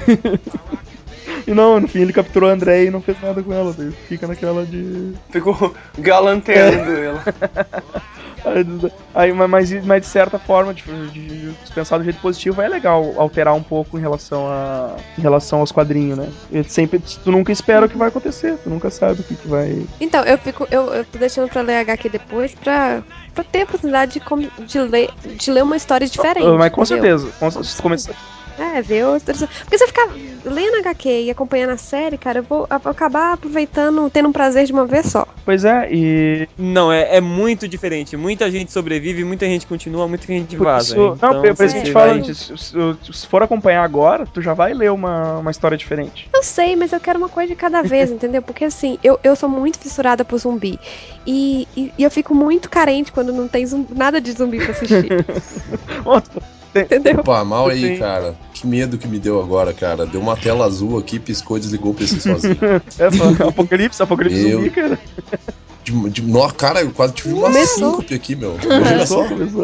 E não, no fim ele capturou a Andrea e não fez nada com ela, daí fica naquela de... Ficou galanteando ela. Aí, mas de certa forma, de pensar do jeito positivo, é legal alterar um pouco em relação aos quadrinhos, né? Tu nunca espera o que vai acontecer, tu nunca sabe o que vai... Então, eu tô deixando pra ler HQ depois pra ter a oportunidade de ler uma história diferente. Mas com certeza, se tu começar... ver outras... Porque se eu ficar lendo HQ e acompanhando a série, cara, eu vou acabar aproveitando, tendo um prazer de uma vez só. Pois é, e... Não, é muito diferente. Muita gente sobrevive, muita gente continua, muita gente vaza. Então, por isso que eu te falo, se for acompanhar agora, tu já vai ler uma história diferente. Eu sei, mas eu quero uma coisa de cada vez, entendeu? Porque assim, eu sou muito fissurada por zumbi. E eu fico muito carente quando não tem nada de zumbi pra assistir. Entendeu? Opa, mal aí, cara. Que medo que me deu agora, cara. Deu uma tela azul aqui, piscou e desligou o PC sozinho. Apocalipse zumbi, cara. Cara, eu quase tive uma síncope aqui, meu. Imagina só.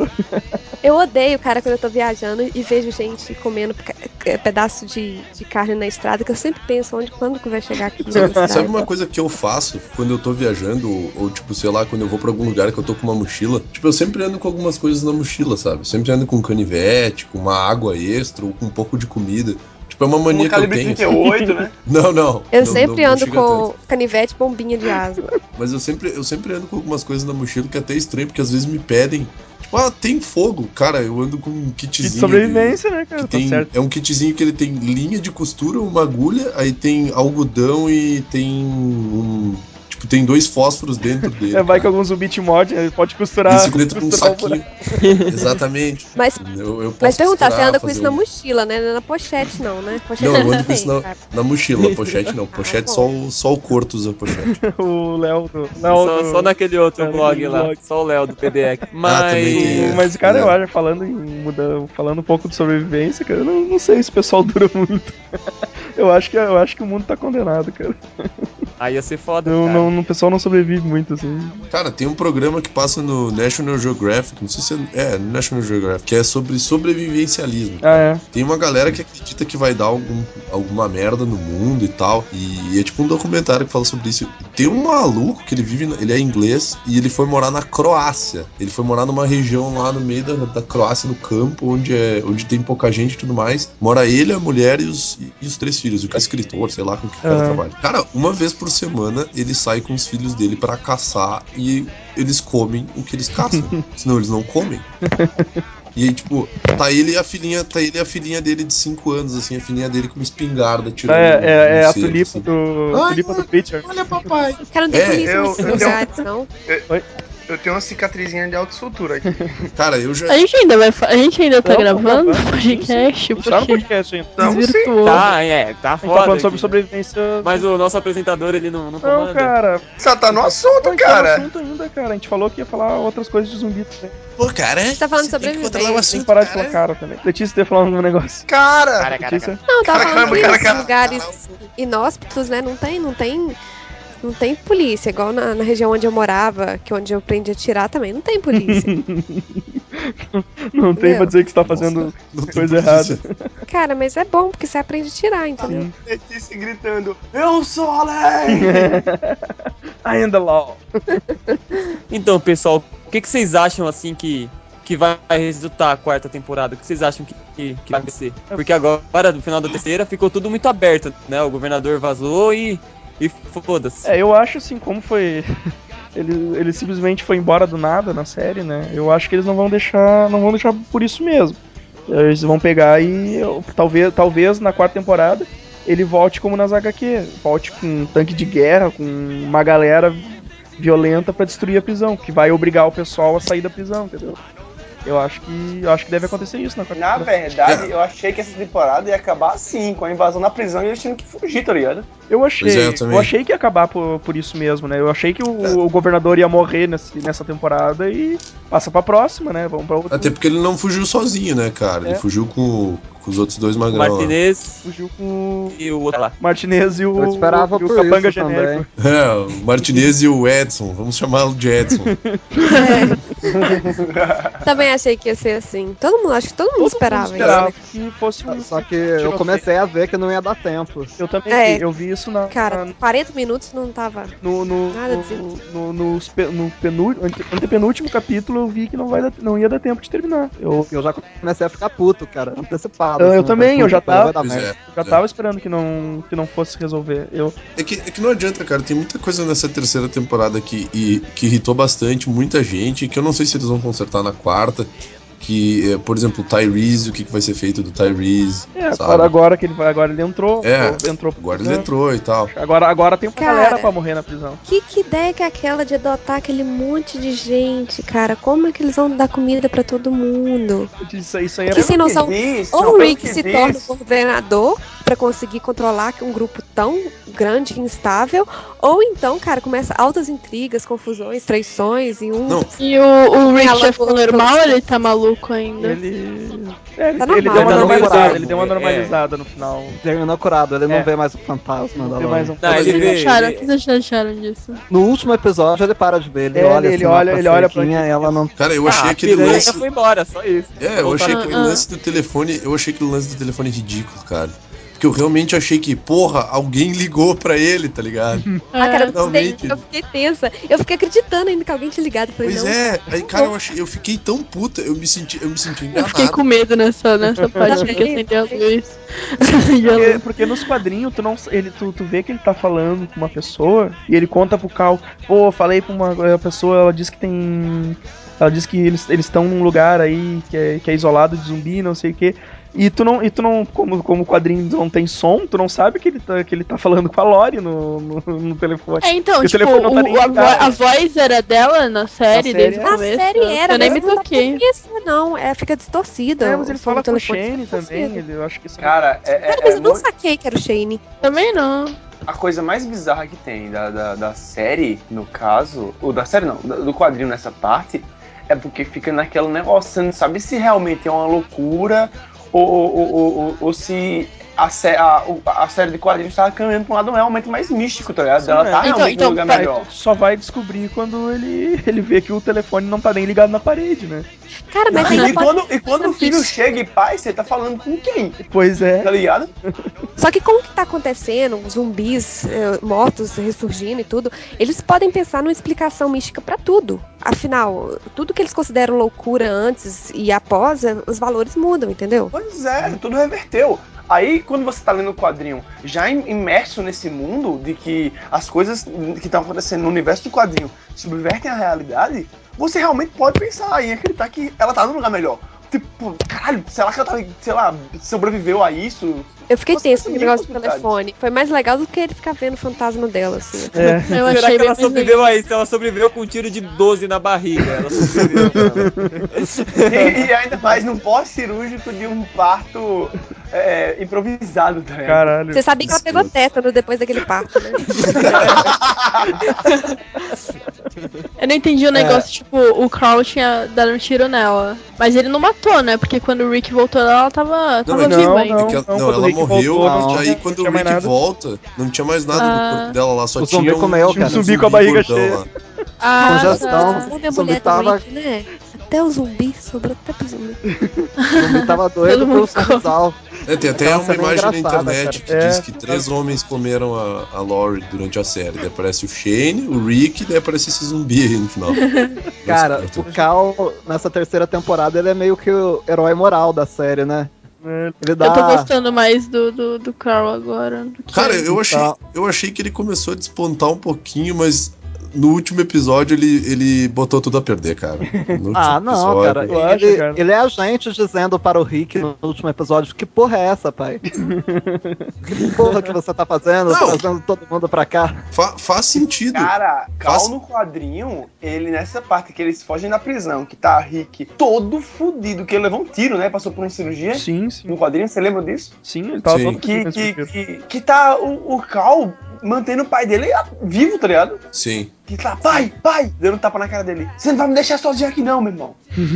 Eu odeio, cara, quando eu tô viajando e vejo gente comendo pedaço de carne na estrada, que eu sempre penso quando que vai chegar aqui. Sabe uma coisa que eu faço quando eu tô viajando, ou tipo, sei lá, quando eu vou pra algum lugar que eu tô com uma mochila? Tipo, eu sempre ando com algumas coisas na mochila, sabe? Eu sempre ando com um canivete, com uma água extra, ou com um pouco de comida. Tipo, é uma mania que eu tenho. Calibre 38, né? Não. Eu sempre ando com canivete e bombinha de asma. Mas eu sempre ando com algumas coisas na mochila que é até estranho, porque às vezes me pedem. Tipo, tem fogo. Cara, eu ando com um kitzinho. Kit de sobrevivência, né, cara? Que é um kitzinho que ele tem linha de costura, uma agulha, aí tem algodão e tem Tipo, tem 2 fósforos dentro dele. Vai que algum zumbi te morde, pode costurar. Isso dentro de um saquinho. Exatamente. Mas perguntar, você anda com isso na mochila, né? Não é na pochete, não, né? Pochete não, eu ando com isso na mochila. Pochete não. Pochete só o Corto usa pochete. O Léo do. Só naquele outro blog lá. Só o Léo do PDX. Mas, cara, eu acho, falando um pouco de sobrevivência, cara, eu não sei se o pessoal dura muito. Eu acho que o mundo tá condenado, cara. Aí ia ser foda, cara. O pessoal não sobrevive muito, assim. Cara, tem um programa que passa no National Geographic, não sei se é no National Geographic, que é sobre sobrevivencialismo. Tem uma galera que acredita que vai dar alguma merda no mundo e tal, e é tipo um documentário que fala sobre isso. Tem um maluco que ele é inglês e ele foi morar na Croácia. Ele foi morar numa região lá no meio da Croácia, no campo, onde tem pouca gente e tudo mais. Mora ele, a mulher e os 3 filhos. O que é escritor, sei lá com que cara trabalha. Cara, uma vez por semana ele sai com os filhos dele pra caçar e eles comem o que eles caçam. Senão eles não comem. E aí, tipo, tá ele e a filhinha dele de 5 anos, assim, a filhinha dele com uma espingarda tirando. A tulipa assim. Tulipa do Preacher. Olha, papai. Cara, não tem polícia nesses lugares, não. Eu tenho uma cicatrizinha de autossutura aqui. Cara, eu já. A gente ainda tá gravando podcast? Tá no podcast ainda. Desvirtuou. Tá foda. Tá falando sobre sobrevivência. Mas o nosso apresentador, ele não comanda. Não, cara. Só tá no assunto, cara. Tá no assunto ainda, cara. A gente falou que ia falar outras coisas de zumbi também. Pô, cara, a gente tá falando de sobrevivência. Tem que parar de falar cara também. Letícia tá falando um negócio. Cara! Não, tá falando de lugares inóspitos, né? Não tem polícia, igual na região onde eu morava, que onde eu aprendi a tirar também, não tem polícia. Não tem pra dizer que você tá fazendo coisa errada. Cara, mas é bom, porque você aprende a tirar, entendeu? Letícia gritando, eu sou a lei! I am the law. Então, pessoal, o que vocês acham, assim, que vai resultar a 4ª temporada? O que vocês acham que vai acontecer? Porque agora, no final da 3ª, ficou tudo muito aberto, né? O governador vazou e foda-se. Eu acho assim, como foi... Ele simplesmente foi embora do nada na série, né? Eu acho que eles não vão deixar por isso mesmo. Eles vão pegar e talvez na 4ª temporada ele volte como nas HQ. Volte com um tanque de guerra, com uma galera violenta pra destruir a prisão, que vai obrigar o pessoal a sair da prisão, entendeu? Eu acho que deve acontecer isso na 4ª temporada. Na verdade, eu achei que essa temporada ia acabar assim, com a invasão na prisão e eles tinham que fugir, tá ligado? Eu achei que ia acabar por isso mesmo, né? Eu achei que o governador ia morrer nessa temporada e passa pra próxima, né? Vamos pra outra. Até porque ele não fugiu sozinho, né, cara? Ele fugiu com os outros 2 magrão. O Martinez fugiu com e o outro lá. Martinez e o capanga genérico. O Martinez e o Edson. Vamos chamá-lo de Edson. Também achei que ia ser assim. Acho que todo mundo esperava que fosse Só que eu comecei a ver que não ia dar tempo. Eu também eu vi isso na... Cara, 40 minutos não tava nada no antepenúltimo capítulo eu vi que não ia dar tempo de terminar. Eu já comecei a ficar puto, cara, antecipado. Eu também, eu já tava É. esperando que não fosse resolver. É que não adianta, cara, tem muita coisa nessa 3ª temporada que irritou bastante muita gente, que eu não sei se eles vão consertar na 4ª. Que, por exemplo, o Tyrese, o que vai ser feito do Tyrese? Agora ele entrou. Agora ele entrou e tal. Agora tem uma galera pra morrer na prisão. Que ideia que é aquela de adotar aquele monte de gente, cara? Como é que eles vão dar comida pra todo mundo? Isso aí é que sem noção. Ou o Rick se torna o governador, pra conseguir controlar um grupo tão grande e instável, ou então, cara, começa altas intrigas, confusões, traições e um... Não. E o Rick já ficou normal ou ele tá maluco ainda? Ele deu uma normalizada no final. Terminou curado, ele não vê mais o fantasma da Lori. O que vocês acharam disso? No último episódio ele para de ver, ele olha pra ela não... Cara, eu achei aquele lance... foi embora, só isso. Eu achei aquele lance do telefone, ridículo, cara. Porque eu realmente achei que, porra, alguém ligou pra ele, tá ligado? Cara, eu fiquei tensa. Eu fiquei acreditando ainda que alguém tinha ligado pra ele. Pois é, aí, cara, eu fiquei tão puta, eu me senti enganado. Eu fiquei com medo nessa parte, porque acendeu a luz. Porque nos quadrinhos, tu vê que ele tá falando com uma pessoa, e ele conta pro Cal, pô, falei pra uma pessoa, ela disse que tem... Ela disse que eles estão num lugar aí que é isolado de zumbi, não sei o que. E tu não, como o quadrinho não tem som, tu não sabe que ele tá falando com a Lori no telefone. Então, tipo, a voz era dela na série desde o começo. Na série era, eu nem me toquei. Não, fica distorcida. Mas ele fala com o Shane também, eu acho que isso... Cara, mas eu não saquei que era o Shane. Também não. A coisa mais bizarra que tem da série, no caso, ou da série não, do quadrinho nessa parte, é porque fica naquele negócio, você não sabe se realmente é uma loucura ou se a série de quadrinhos tá caminhando pra um lado realmente mais místico, tá ligado? Ela tá realmente num lugar melhor. Só vai descobrir quando ele vê que o telefone não tá nem ligado na parede, né? Cara, mas e quando o filho chega e pai, você tá falando com quem? Pois é. Tá ligado? Só que com o que tá acontecendo, zumbis mortos ressurgindo e tudo, eles podem pensar numa explicação mística pra tudo. Afinal, tudo que eles consideram loucura antes e após, os valores mudam, entendeu? Pois é, tudo reverteu. Aí, quando você tá lendo o quadrinho já imerso nesse mundo de que as coisas que estão acontecendo no universo do quadrinho subvertem a realidade, você realmente pode pensar em acreditar que ela tá num lugar melhor. Tipo, caralho, será que ela sobreviveu a isso? Eu fiquei tenso com o negócio do telefone. Foi mais legal do que ele ficar vendo o fantasma dela, assim. Eu Será que ela sobreviveu a isso? Ela sobreviveu com um tiro de 12 na barriga. Ela sobreviveu, e ainda mais num pós-cirúrgico de um parto improvisado, tá ligado? Caralho. Você sabia que ela pegou tétano depois daquele parto, né? Eu não entendi o negócio, tipo, o Carl tinha dado um tiro nela. Mas ele não matou, né? Porque quando o Rick voltou, ela tava viva ainda. Ela morreu, e aí quando o Rick volta, não tinha mais nada do corpo dela lá, só tinha um zumbi com a barriga cheia. Congestão. O zumbi tava... Rick, né? Até o zumbi, sobrou até pro zumbi. O zumbi tava doido pelo sorrisal. Tem até uma imagem na internet que diz que 3 homens comeram a Lori durante a série. Daí aparece o Shane, o Rick, daí aparece esse zumbi aí no final. Cara, o Cal, nessa terceira temporada, ele é meio que o herói moral da série, né? Eu tô gostando mais do Carl agora. Cara, eu achei que ele começou a despontar um pouquinho, mas no último episódio ele botou tudo a perder, cara. Não, cara. Ele é a gente dizendo para o Rick no último episódio: que porra é essa, pai? Que porra que você tá fazendo? Trazendo todo mundo pra cá. Faz sentido. Cara, Cal no quadrinho, ele nessa parte que eles fogem da prisão, que tá Rick todo fudido, que ele levou um tiro, né? Passou por uma cirurgia. Sim. No quadrinho, você lembra disso? Sim, ele tava todo que tá o Cal mantendo o pai dele vivo, tá ligado? Sim. Que tá, pai, dando um tapa na cara dele. Você não vai me deixar sozinho aqui não, meu irmão.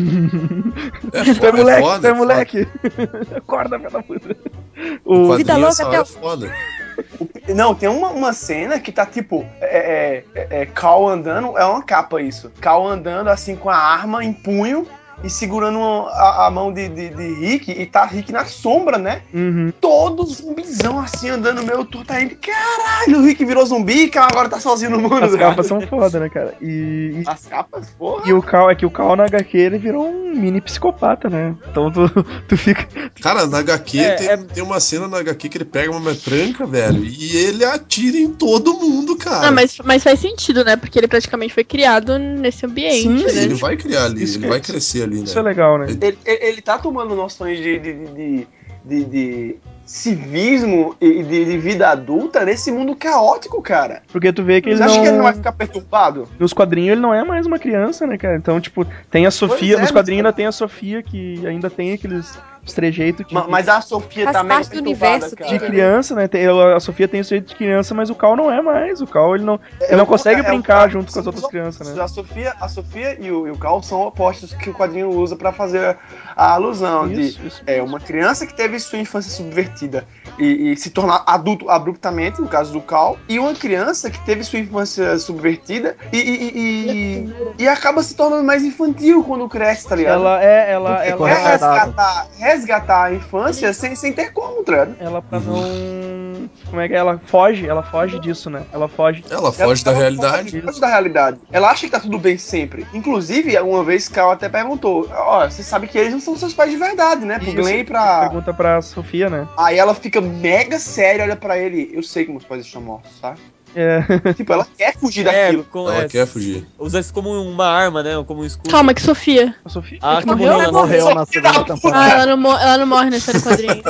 Tu é moleque. Acorda, filha da puta. Vida louca até o... foda. Não, tem uma cena que tá tipo, Cal andando, é uma capa isso. Cal andando assim com a arma em punho e segurando a mão de Rick, e tá Rick na sombra, né? Uhum. Todo zumbizão assim, andando meio torto ainda. Caralho, o Rick virou zumbi e agora tá sozinho no mundo. As capas são foda, né, cara? As capas, porra. E o Cal na HQ, ele virou um mini psicopata, né? Então tu fica... Cara, na HQ tem uma cena na HQ que ele pega uma metranca, velho, e ele atira em todo mundo, cara. Ah, mas faz sentido, né? Porque ele praticamente foi criado nesse ambiente, Sim, né? Ele vai criar ali, ele vai crescer ali, né? Isso é legal, né? Ele tá tomando noções de civismo e de vida adulta nesse mundo caótico, cara. Porque tu vê que Você acha que ele não vai ficar perturbado? Nos quadrinhos ele não é mais uma criança, né, cara? Então, tipo, tem a Sofia, nos quadrinhos ainda tem a Sofia, que ainda tem os trejeitos mas a Sofia faz também parte do universo de criança, né? A Sofia tem o jeito de criança, mas o Cal não é mais. O Cal, ele não consegue brincar junto com as outras crianças, né? A Sofia e o Cal são opostos que o quadrinho usa pra fazer a alusão isso. Uma criança que teve sua infância subvertida e se tornar adulto abruptamente, no caso do Cal, e uma criança que teve sua infância subvertida e acaba se tornando mais infantil quando cresce, tá ligado? Ela resgatar a infância sem ter como, tá ligado? Ela pra não... Como é que é? Ela foge disso, né? Ela foge da realidade. Foge da realidade. Ela acha que tá tudo bem sempre. Inclusive, uma vez Cal até perguntou, você sabe que eles não são seus pais de verdade, né? Pro Glenn e pra... Pergunta pra Sofia, né? Aí ela fica mega séria, olha pra ele, eu sei que meus pais estão mortos, tá? Tipo, ela quer fugir daquilo. Ela quer fugir. Usa isso como uma arma, né? Como um escudo. Calma, que Sofia. A Sofia? Ah, que morreu na segunda temporada. Ela não morre nessa quadrinho.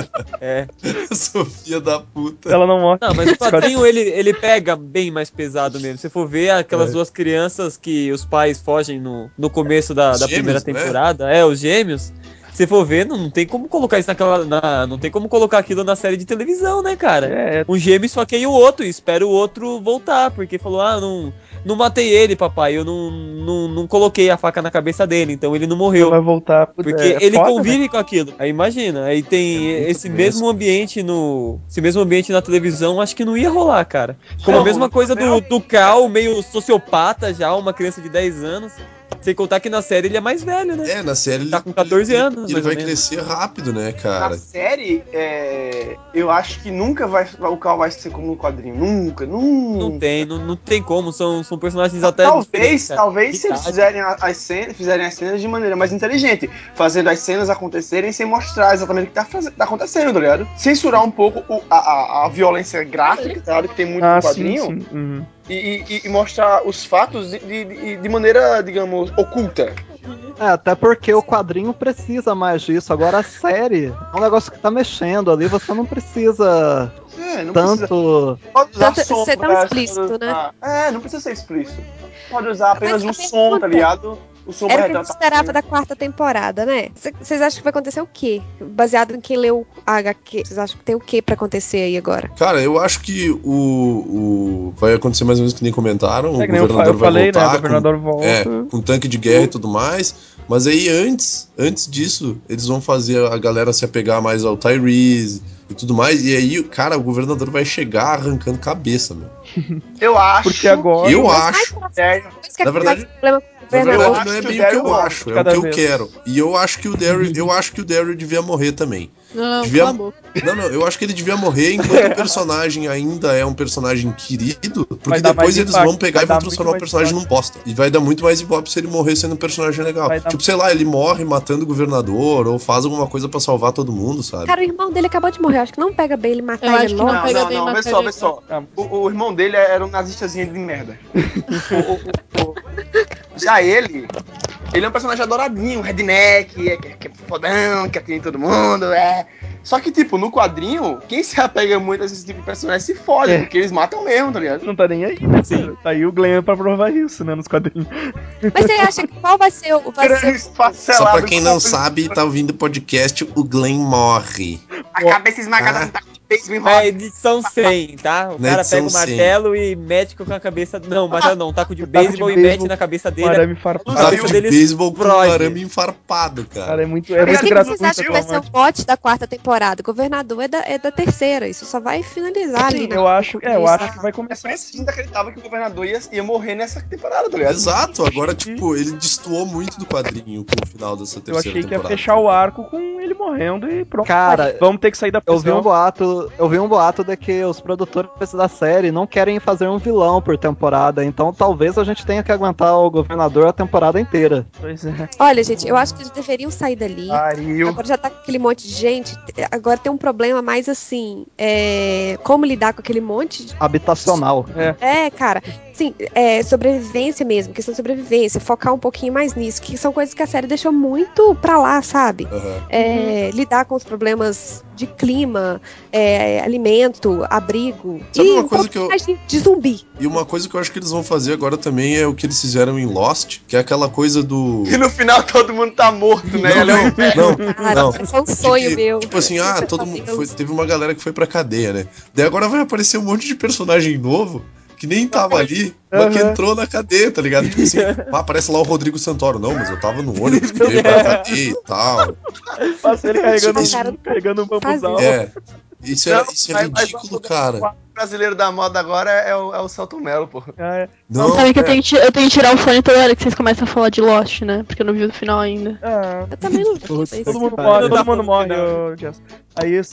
Sofia da puta. Ela não morre. Não, mas o quadrinho ele pega bem mais pesado mesmo. Se for ver aquelas duas crianças que os pais fogem no começo da primeira temporada, os gêmeos. Se for ver, não tem como colocar isso não tem como colocar aquilo na série de televisão, né, cara? Um gêmeo esfaqueia o outro e espera o outro voltar, porque falou, não matei ele, papai, eu não coloquei a faca na cabeça dele, então ele não morreu. Ele vai voltar. Porque ele convive com aquilo. Aí imagina, aí tem esse mesmo ambiente na televisão, acho que não ia rolar, cara. Como a mesma coisa do Cal, meio sociopata já, uma criança de 10 anos. Sem contar que na série ele é mais velho, né? Na série ele tá com 14 anos. Ele vai crescer rápido, né, cara? Na série, eu acho que nunca o Cal vai ser como no quadrinho. Nunca. Não tem como. São personagens até talvez se eles fizerem as cenas de maneira mais inteligente, fazendo as cenas acontecerem sem mostrar exatamente o que tá acontecendo, tá ligado? Censurar um pouco a violência gráfica, tá ligado? Que tem muito no quadrinho. Sim. Uhum. E mostrar os fatos de maneira, digamos, oculta. Até porque o quadrinho precisa mais disso. Agora a série é um negócio que tá mexendo ali, você não precisa não tanto... Pode usar som, ser tão explícito, né? Não precisa ser explícito. Pode usar apenas um som, tá ligado? O som era o que a gente esperava da quarta temporada, né? Vocês acham que vai acontecer o quê? Baseado em quem leu a HQ, vocês acham que tem o quê pra acontecer aí agora? Cara, eu acho que vai acontecer mais ou menos que nem comentaram. O governador vai voltar, né? O governador volta. Com tanque de guerra e tudo mais. Mas aí antes disso, eles vão fazer a galera se apegar mais ao Tyrese e tudo mais. E aí, cara, o governador vai chegar arrancando cabeça, meu. Eu acho. Porque agora... Eu acho. Na verdade... não é bem o que eu acho, é o que eu quero. E eu acho que o Daryl devia morrer também. Não, eu acho que ele devia morrer enquanto o personagem ainda é um personagem querido, porque depois eles vão pegar e vão transformar o personagem num bosta. E vai dar muito mais ibope se ele morrer sendo um personagem legal. Tipo, sei lá, ele morre matando o governador ou faz alguma coisa pra salvar todo mundo, sabe? Cara, o irmão dele acabou de morrer, acho que não pega bem ele matar ele logo. Não, vê só. O irmão dele era um nazistazinho de merda. Já ele é um personagem adoradinho, redneck, que é fodão, que atende todo mundo, Só que, tipo, no quadrinho, quem se apega muito a esse tipo de personagem se fode, porque eles matam mesmo, tá ligado? Não tá nem aí, né? Sim. Tá aí o Glenn pra provar isso, né, nos quadrinhos. Mas você acha que qual vai ser o... Só pra quem não sabe, tá ouvindo o podcast, o Glenn morre. A cabeça esmagada com taco de beisebol. É edição 100, tá? O cara pega o martelo e mete com a cabeça... Não, martelo não, taco de beisebol e mete na cabeça dele. Arame farpado. Taco de beisebol com arame enfarpado, cara. É muito gratuito. Vocês acham que vai ser o bote da quarta temporada? O governador é da terceira, isso só vai finalizar ali. Eu acho que vai começar assim. Eu acreditava que o governador ia morrer nessa temporada, tá ligado? Exato, agora, tipo, ele destoou muito do quadrinho com o final dessa terceira temporada. Eu achei que ia fechar o arco com ele morrendo e pronto. Cara, vamos ter que sair da prisão. Eu vi um boato de que os produtores da série não querem fazer um vilão por temporada, então talvez a gente tenha que aguentar o governador a temporada inteira. Pois é. Olha, gente, eu acho que eles deveriam sair dali. Agora já tá com aquele monte de gente, agora tem um problema mais assim, como lidar com aquele monte de... habitacional. Cara, sim, sobrevivência mesmo, questão de sobrevivência, focar um pouquinho mais nisso, que são coisas que a série deixou muito pra lá, sabe? lidar com os problemas de clima, alimento, abrigo. Sabe uma coisa que eu... de zumbi. E uma coisa que eu acho que eles vão fazer agora também é o que eles fizeram em Lost, que é aquela coisa do... E no final todo mundo tá morto, né? Não. Foi um sonho meu. Tipo assim, todo mundo teve uma galera que foi pra cadeia, né? Daí agora vai aparecer um monte de personagem novo que nem tava ali, mas que entrou na cadeia, tá ligado? Tipo assim, aparece lá o Rodrigo Santoro. Não, mas eu tava no ônibus, que veio pra cadeia e tal. Passa ele carregando um bambuzal. Isso é ridículo, cara. O brasileiro da moda agora é o Celton Mello, pô. Não, sabe que eu tenho que tirar o fone toda hora que vocês começam a falar de Lost, né? Porque eu não vi o final ainda. Eu também não vi. Todo mundo morre, Jess. Aí isso.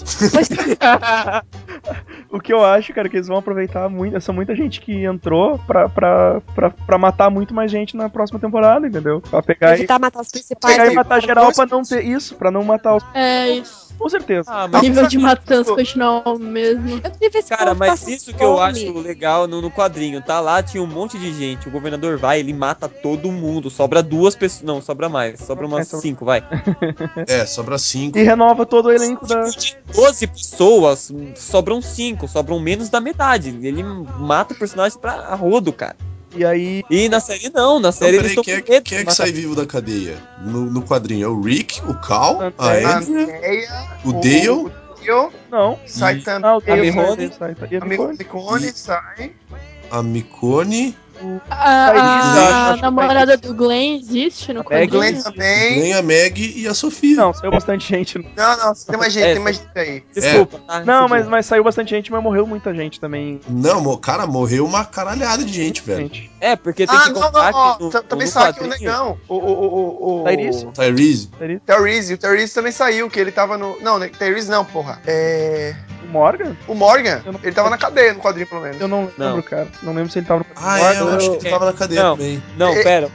O que eu acho, cara, que eles vão aproveitar muito. Essa muita gente que entrou pra matar muito mais gente na próxima temporada, entendeu? Pra pegar matar os principais. Pegar e matar geral pra não ter isso, pra não matar os. Isso. Com certeza. O nível de matança continua o mesmo. Cara, mas isso que eu acho legal no quadrinho, tá? Lá tinha um monte de gente, o governador vai, ele mata todo mundo, sobra 2 pessoas, não, sobra mais, sobra umas 5, vai. Sobra 5. E renova todo o elenco da... 12 pessoas, sobram 5, sobram menos da metade, ele mata o personagem pra rodo, cara. E aí... E na série não, na série eles estão com medo. Quem é que sai vivo da cadeia? No quadrinho é o Rick, o Cal, a Andrea, o Dale... Não. Sai tanto. A Micone sai. A Micone... A namorada do Glenn existe no quadrinho? Glenn também. Glenn, a Meg e a Sofia. Não, saiu bastante gente. Não, tem mais gente, aí. Desculpa, tá? Não, mas saiu bastante gente, mas morreu muita gente também. Não, cara, morreu uma caralhada de gente, velho. Porque tem que contar que também saiu aqui o negão. O Tyrese. O Tyrese também saiu, que ele tava no... Não, Tyrese não, porra. O Morgan? O Morgan? Ele tava na cadeia no quadrinho, pelo menos. Eu não lembro, cara. Não lembro se ele tava no quadrinho. Eu acho que ele tava na cadeia também. Não, pera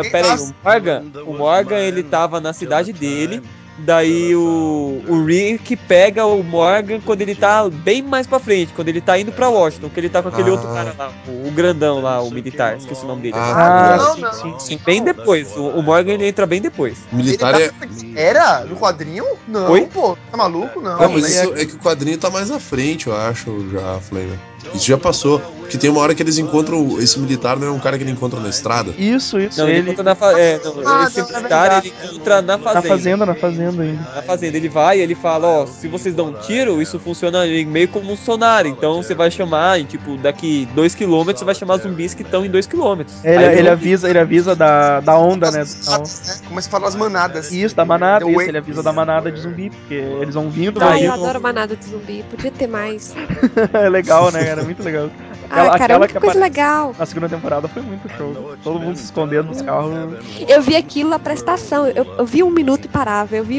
aí, o Morgan, ele tava na cidade dele, daí o Rick pega o Morgan quando ele tá bem mais pra frente, quando ele tá indo pra Washington, que ele tá com aquele outro cara lá, o grandão lá, o militar, esqueci o nome dele. Sim, bem depois, o Morgan ele entra bem depois. O militar Era? No quadrinho? Não, Oi? Pô, tá maluco? Não. Mas isso é que o quadrinho tá mais à frente, eu acho, já, Flamer. Isso já passou. Porque tem uma hora que eles encontram. Esse militar não é um cara que ele encontra na estrada? Isso. Não, ele encontra na fazenda. Esse militar ele encontra na fazenda. Na fazenda ainda. Na fazenda. Ele vai e ele fala: se vocês dão um tiro, isso funciona meio como um sonar. Então você vai chamar, tipo, daqui 2 km, você vai chamar zumbis que estão em 2 km. Ele avisa da onda, né? Como se fala as manadas. Isso, da manada. Ele avisa da manada de zumbi, porque eles vão vindo. Eu adoro manada de zumbi. Podia ter mais. É legal, né? Era muito legal. Aquela que coisa legal. Na segunda temporada foi muito show. Todo mundo se escondendo nos carros. Eu vi aquilo na prestação. Eu vi 1 minuto e parava. Eu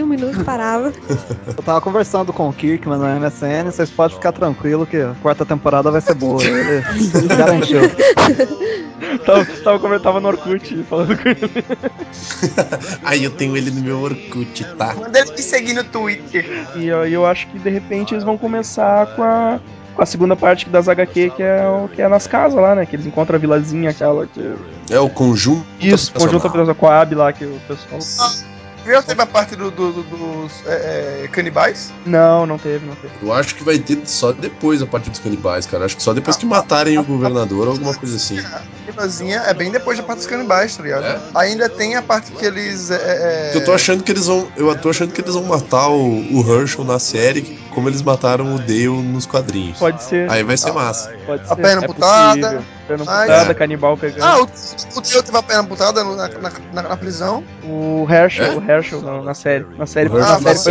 tava conversando com o Kirkman na MSN. Vocês podem ficar tranquilo que a 4ª temporada vai ser boa. Ele garantiu. Tava no Orkut falando com ele. Aí eu tenho ele no meu Orkut, tá? Manda ele me seguir no Twitter. E eu acho que de repente eles vão começar com a segunda parte das HQ, que é nas casas lá, né? Que eles encontram a vilazinha, aquela que... É o conjunto. Isso, conjunto com a Abby lá, que o pessoal... Já teve a parte dos canibais? Não teve. Eu acho que vai ter só depois a parte dos canibais, cara. Acho que só depois que matarem o governador ou alguma coisa assim. A vilazinha é bem depois da parte dos canibais, tá ligado? Ainda tem a parte que eles... Eu tô achando que eles vão matar o Herschel na série como eles mataram o Dale nos quadrinhos. Pode ser. Aí vai ser massa. Pode ser. A perna amputada. Perna amputada, canibal pegando. O Dale teve a perna amputada na prisão. O Herschel na série. Na série foi o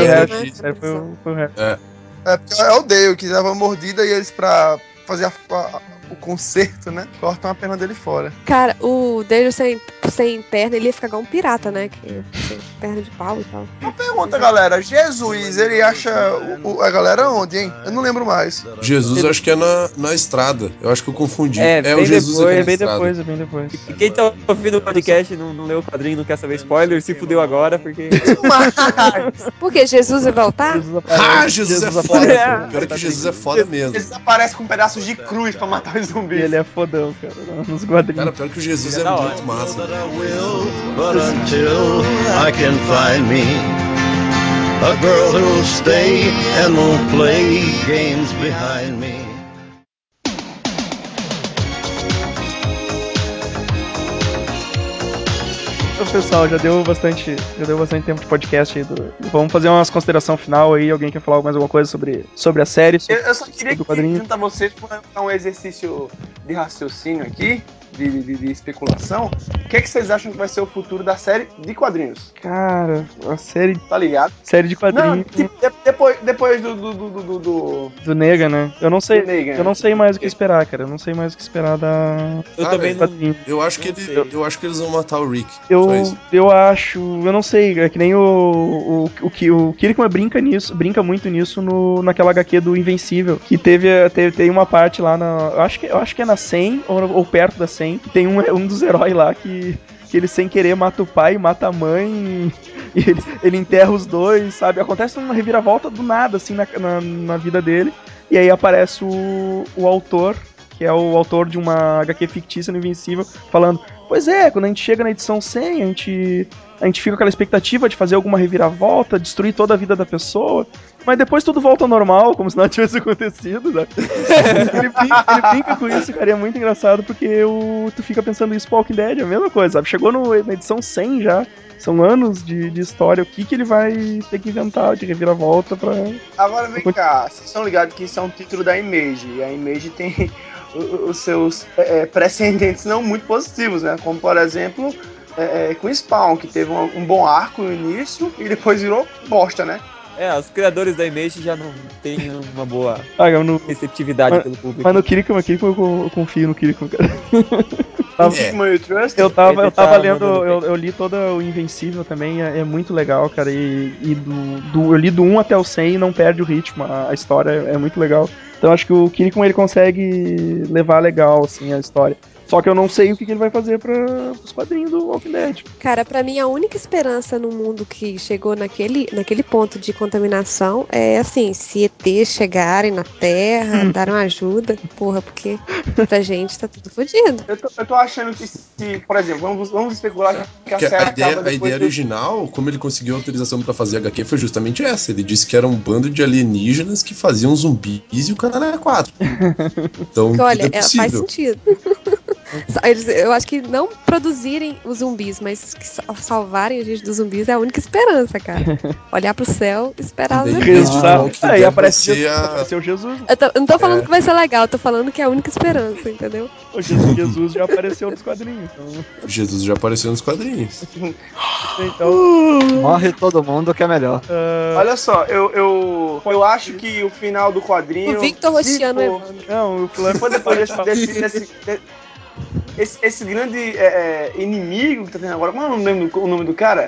Herschel. Porque é o Dale que dava uma mordida e eles pra fazer o conserto, né? Cortam a perna dele fora. Cara, o Dale sem perna, ele ia ficar igual um pirata, né? Sem perna de pau e tal. Uma pergunta, galera. Jesus, ele acha a galera onde, hein? Eu não lembro mais. Jesus, acho que é na estrada. Eu acho que eu confundi. O Jesus é bem depois. E quem tá ouvindo o podcast não leu o quadrinho, não quer saber spoiler, se fudeu agora, porque... Porque Jesus vai voltar? Jesus é foda. Pior que Jesus é foda mesmo. Jesus aparece com pedaços de cruz pra matar os zumbis. Ele é fodão, cara, nos quadrinhos. Cara, pior que o Jesus é muito massa. But until I can find me a girl who'll stay and won't play games behind me. Então, pessoal, já deu bastante tempo de podcast aí. Vamos fazer umas considerações final aí. Alguém quer falar mais alguma coisa sobre a série? Eu só queria juntar vocês para um exercício de raciocínio aqui, de especulação. O que você acham que vai ser o futuro da série de quadrinhos? Cara, a série... Tá ligado? Série de quadrinhos. Não, tipo, depois do Negan, né? Eu não sei. Negan, eu não sei mais o que esperar, cara. Eu não sei mais o que esperar da... Eu também não... Eu acho que eles vão matar o Rick. Eu acho... Eu não sei. É que nem o Kirkman brinca muito nisso naquela HQ do Invencível. Que tem uma parte lá na... Eu acho que é na 100 ou perto da 100. Tem um dos heróis lá que ele sem querer mata o pai, mata a mãe, e ele enterra os dois, sabe? Acontece uma reviravolta do nada, assim, na vida dele, e aí aparece o autor, que é o autor de uma HQ fictícia no Invencível, falando, pois é, quando a gente chega na edição 100, a gente fica com aquela expectativa de fazer alguma reviravolta, destruir toda a vida da pessoa, mas depois tudo volta ao normal, como se nada tivesse acontecido, sabe? Ele brinca com isso, cara, e é muito engraçado, porque tu fica pensando isso pro Walking Dead, é a mesma coisa, sabe? Chegou na edição 100 já, são anos de história, o que ele vai ter que inventar de reviravolta pra... Agora vem cá, vocês estão ligados que isso é um título da Image, e a Image tem os seus precedentes não muito positivos, né? Como, por exemplo, com Spawn, que teve um bom arco no início e depois virou bosta, né? Os criadores da Image já não têm uma boa receptividade pelo público. Mas no Kirkman eu confio no Kirkman, cara. Eu tava lendo, eu li todo o Invencível também, é muito legal, cara, e eu li do 1 até o 100 e não perde o ritmo, a história é muito legal. Então acho que o Kirkman ele consegue levar legal, assim, a história. Só que eu não sei o que ele vai fazer para os quadrinhos do Walking Dead. Cara, pra mim a única esperança no mundo que chegou naquele ponto de contaminação é assim, se ET chegarem na Terra, darem ajuda, porra, porque pra gente tá tudo fodido. Eu tô achando que se, por exemplo, vamos especular que a série a ideia original, como ele conseguiu autorização pra fazer HQ, foi justamente essa. Ele disse que era um bando de alienígenas que faziam zumbis e o cara era 4. Então, porque, olha, é possível. Faz sentido. Eu acho que não produzirem os zumbis, mas que salvarem a gente dos zumbis é a única esperança, cara. Olhar pro céu e esperar os zumbis. Aí apareceu Jesus. Eu não tô falando que vai ser legal, eu tô falando que é a única esperança, entendeu? O Jesus já apareceu nos quadrinhos. Então... Jesus já apareceu nos quadrinhos. Então... Morre todo mundo que é melhor. Olha só, eu acho que o final do quadrinho... O Victor Rostiano Não, o Flamengo... Se for depois esse grande inimigo que tá tendo agora, qual é o nome do cara?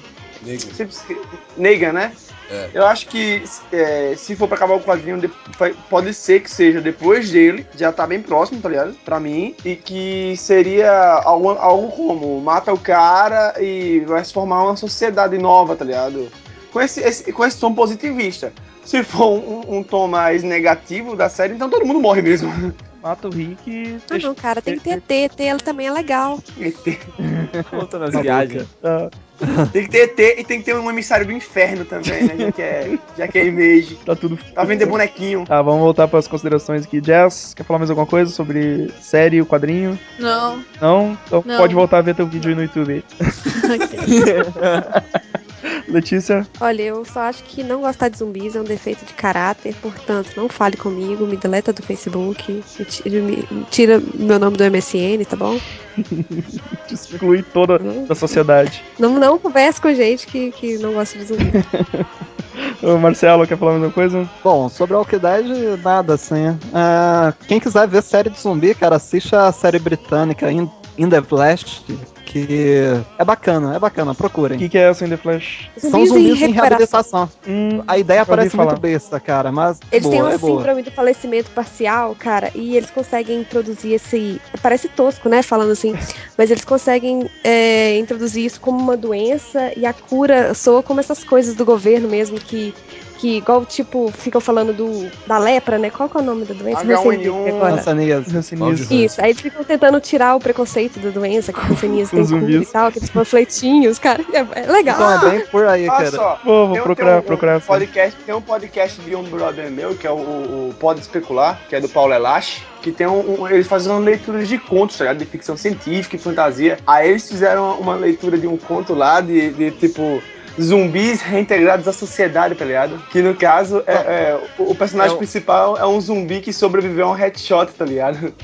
Negan, né? Eu acho que se for pra acabar o quadrinho, pode ser que seja depois dele, já tá bem próximo, tá ligado? Pra mim, e que seria algo como mata o cara e vai se formar uma sociedade nova, tá ligado? Com esse tom positivista. Se for um tom mais negativo da série, então todo mundo morre mesmo. Mata o Rick. Não, cara, tem que ter ET, ele também é legal. ET. Voltando às viagens. Tem que ter ET e tem que ter um emissário do inferno também, né? Já que é Image. Tá vender bonequinho. Tá, vamos voltar para as considerações aqui. Jess, quer falar mais alguma coisa sobre série, o quadrinho? Não. Não? Então não. Pode voltar a ver teu vídeo aí no YouTube. Letícia? Olha, eu só acho que não gostar de zumbis é um defeito de caráter, portanto, não fale comigo, me deleta do Facebook, me tira meu nome do MSN, tá bom? Te exclui toda da sociedade. Não converse com gente que não gosta de zumbi. Ô, Marcelo, quer falar mais alguma coisa? Bom, sobre a Walking Dead, nada assim. Quem quiser ver série de zumbi, cara, assista a série britânica In the Flash, que é bacana, procurem. O que é essa In the Flash? São zumbis em reabilitação. A ideia parece muito besta, cara, mas eles têm uma síndrome do falecimento parcial, cara, e eles conseguem introduzir esse... Parece tosco, né, falando assim, mas eles conseguem introduzir isso como uma doença e a cura soa como essas coisas do governo mesmo, que que igual, tipo, ficam falando da lepra, né? Qual que é o nome da doença? Hanseníase. Isso, aí eles ficam tentando tirar o preconceito da doença, que a hanseníase tem cura e tal, aqueles panfletinhos, cara, é legal. Então é bem por aí, cara. Só, vou procurar podcast, tem um podcast de um brother meu, que é o Pode Especular, que é do Paulo Elache, que tem eles fazem uma leitura de contos, tá ligado? De ficção científica e fantasia. Aí eles fizeram uma leitura de um conto lá de tipo zumbis reintegrados à sociedade, tá ligado? Que no caso o personagem principal é um zumbi que sobreviveu a um headshot, tá ligado?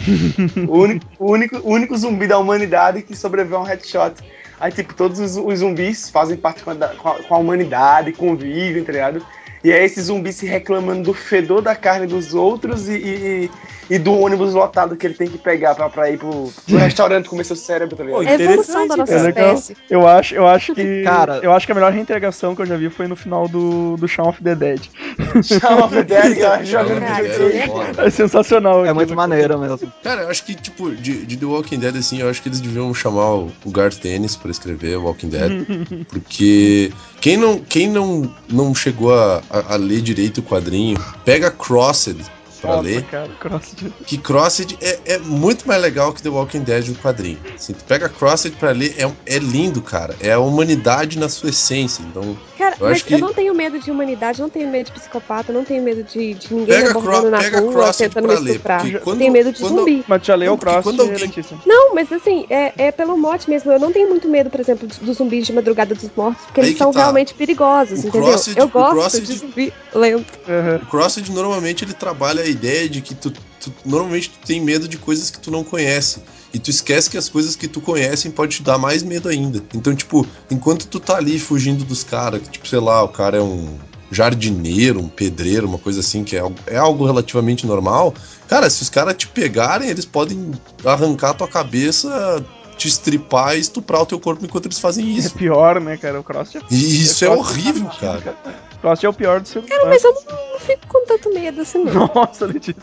o único zumbi da humanidade que sobreviveu a um headshot. Aí, tipo, todos os zumbis fazem parte com a humanidade, convivem, tá ligado? E aí esses zumbis se reclamando do fedor da carne dos outros e do ônibus lotado que ele tem que pegar pra ir pro restaurante comer seu cérebro, tá ligado? É a evolução da nossa espécie. Eu acho que a melhor reintegração que eu já vi foi no final do Shaun of the Dead. Shaun of the Dead, cara, jogando videogame. É sensacional. É muito maneiro mesmo. Cara, eu acho que, tipo, de The Walking Dead, assim, eu acho que eles deviam chamar o Garth Ennis pra escrever Walking Dead. Porque quem não chegou a ler direito o quadrinho, pega Crossed pra ler. Cara, Crossed. Que Crossed é muito mais legal que The Walking Dead no quadrinho. Assim, tu pega Crossed pra ler, é lindo, cara. É a humanidade na sua essência. Então, cara, eu não tenho medo de humanidade, não tenho medo de psicopata, não tenho medo de ninguém me abordando na rua tentando me estuprar. Eu tenho medo de zumbi. Mas já leu o Crossed, Letícia? Não, mas assim, é pelo mote mesmo. Eu não tenho muito medo, por exemplo, dos zumbis de Madrugada dos Mortos, porque eles são realmente perigosos, entendeu? Eu gosto de zumbi lento. O Crossed, normalmente, ele trabalha a ideia de que normalmente tu tem medo de coisas que tu não conhece. E tu esquece que as coisas que tu conhece podem te dar mais medo ainda. Então, tipo, enquanto tu tá ali fugindo dos caras, que, tipo, sei lá, o cara é um jardineiro, um pedreiro, uma coisa assim, que é algo relativamente normal, cara, se os caras te pegarem, eles podem arrancar a tua cabeça, te estripar e estuprar o teu corpo enquanto eles fazem isso. É pior, né, cara? O Crossed E isso é horrível, cara. O Crossed é o pior do ser humano. Cara, mas eu não fico com tanto medo assim, não. Nossa, Letícia.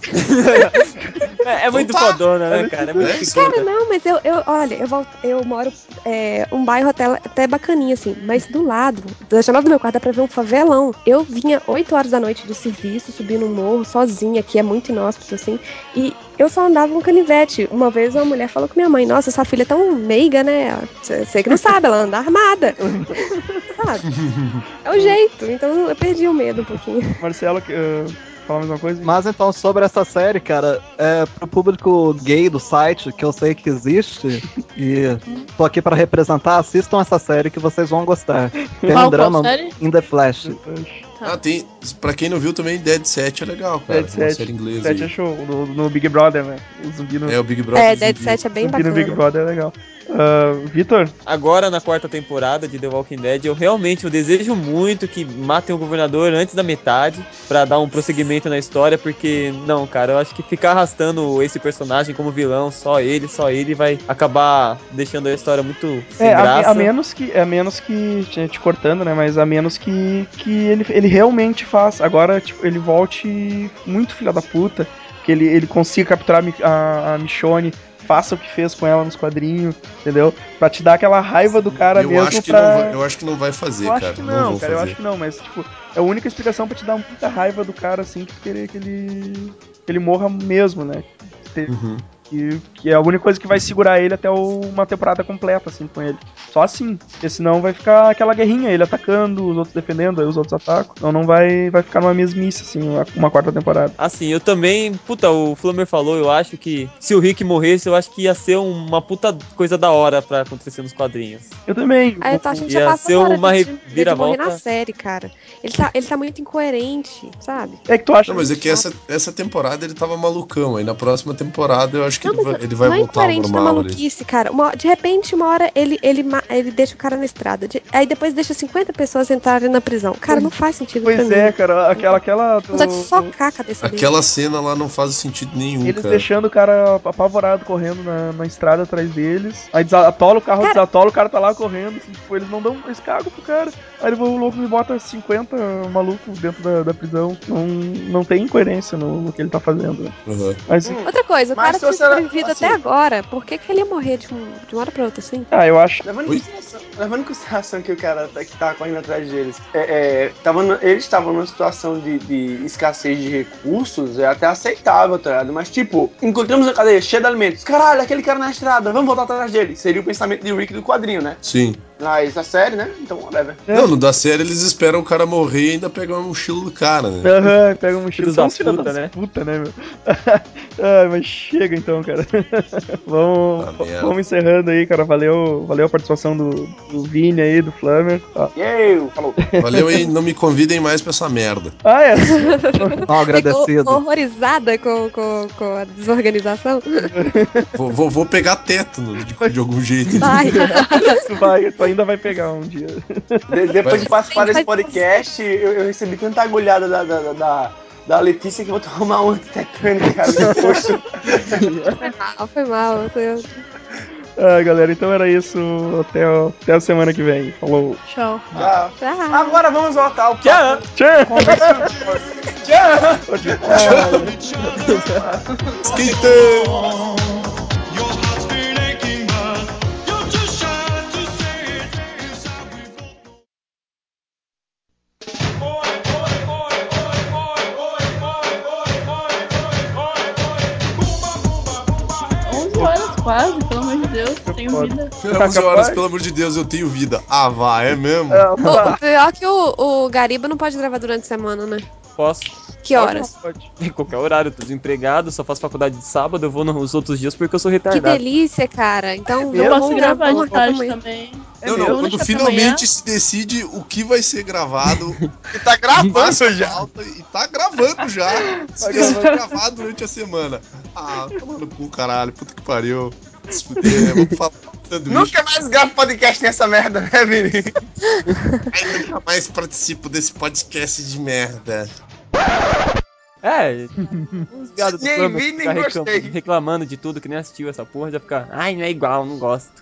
É muito fodona, né, cara? É muito cara, não, mas eu moro um bairro até bacaninha, assim, mas do lado, da janela do meu quarto dá pra ver um favelão. Eu vinha 8 horas da noite do serviço, subindo um morro, sozinha, que é muito inóspito, assim, e eu só andava com canivete. Uma vez uma mulher falou com minha mãe, nossa, sua filha é tão meiga, né? Você que não sabe, ela anda armada. Sabe? É o jeito, então eu perdi o medo um pouquinho. Marcelo, fala mais uma coisa? Mas então, sobre essa série, cara, pro público gay do site, que eu sei que existe, e tô aqui pra representar, assistam essa série que vocês vão gostar. Tem um drama In The Flash. Tem, pra quem não viu também, Dead Set é legal, cara. Dead Set, série inglesa. Dead Set é show, no Big Brother, né? O zumbi no... É, o Big Brother. Dead Set é bem bacana. No Big Brother é legal. Vitor? Agora, na 4ª temporada de The Walking Dead, eu desejo muito que matem o governador antes da metade, pra dar um prosseguimento na história, porque, não, cara, eu acho que ficar arrastando esse personagem como vilão, só ele, vai acabar deixando a história muito sem graça. A menos que, te cortando, né, mas a menos que ele realmente faça, agora, tipo, ele volte muito filha da puta, que ele consiga capturar a Michonne, faça o que fez com ela nos quadrinhos, entendeu? Pra te dar aquela raiva do cara mesmo eu acho que não vai fazer, cara. Eu acho que não, mas, tipo, é a única explicação pra te dar muita raiva do cara, assim, que querer que ele morra mesmo, né? Que é a única coisa que vai segurar ele até uma temporada completa, assim, com ele. Só assim. Porque senão vai ficar aquela guerrinha, ele atacando, os outros defendendo, aí os outros atacam. Então não vai ficar numa mesmice, assim, uma 4ª temporada. Assim, eu também... Puta, o Flamer falou, eu acho que se o Rick morresse, eu acho que ia ser uma puta coisa da hora pra acontecer nos quadrinhos. Eu também. A gente já passou uma reviravolta morrer na série, cara. Ele tá muito incoerente, sabe? É que tu acha... Não, mas é que essa temporada ele tava malucão, aí na próxima temporada eu acho que ele vai voltar ao normal. Não é maluquice, cara. De repente, uma hora ele deixa o cara na estrada. Aí depois deixa 50 pessoas entrarem na prisão. Cara, não faz sentido pra mim. Pois é, cara. Aquela Vontade de socar a cabeça dele. Aquela cena lá não faz sentido nenhum, eles cara. deixando o cara apavorado correndo na estrada atrás deles. Aí desatola o carro, o cara tá lá correndo. Assim, tipo, eles não dão esse cago pro cara. Aí o louco me bota 50 malucos dentro da prisão. Não tem incoerência no que ele tá fazendo. Mas, outra coisa, o cara tinha sobrevivido até agora. Por que ele ia morrer de uma hora pra outra, assim? Eu acho. Levando em consideração que o cara que tava correndo atrás deles, eles estavam numa situação de escassez de recursos, é até aceitável, tá ligado? Mas, tipo, encontramos a cadeia cheia de alimentos. Caralho, aquele cara na estrada, vamos voltar atrás dele. Seria o pensamento de Rick do quadrinho, né? Sim. Mas a série, né? Então, whatever. Não, no da série eles esperam o cara morrer e ainda pegar um mochila do cara, né? Aham, pega um mochila da puta, né? Puta, né, meu? Mas chega então, cara. Vamos encerrando aí, cara. Valeu a participação do Vini aí, do Flamer. Falou. Valeu e não me convidem mais pra essa merda. Não, agradecido. Ficou horrorizada com a desorganização? Vou pegar tétano de algum jeito. Vai, tu ainda vai pegar um dia. Depois de participar desse podcast, eu recebi tanta agulhada da Letícia que vou tomar um antitetânico, cara, depois. Foi mal. Galera, então era isso. Até a semana que vem. Falou. Tchau. Tchau. Agora vamos voltar ao Tchau. Quase, pelo amor de Deus, tenho vida. 11 horas, pelo amor de Deus, eu tenho vida. Ah, vá, é mesmo? O pior que o Gariba não pode gravar durante a semana, né? Posso. Que horas? Pode. Em qualquer horário, eu tô desempregado, só faço faculdade de sábado, eu vou nos outros dias porque eu sou Que retardado. delícia, cara. Então eu posso gravar de tarde tarde também. Não, quando finalmente se decide o que vai ser gravado. E tá gravando já. E tá gravando já. Se decide gravar durante a semana. Ah, toma no cu, caralho. Puta que pariu. Se fuder, vamos falar. Nunca mais gravo podcast nessa merda, né, Vini? Eu nunca mais participo desse podcast de merda. Uns viados do Flamengo ficar reclamando de tudo, que nem assistiu essa porra, já ficar, ai, não é igual, não gosto.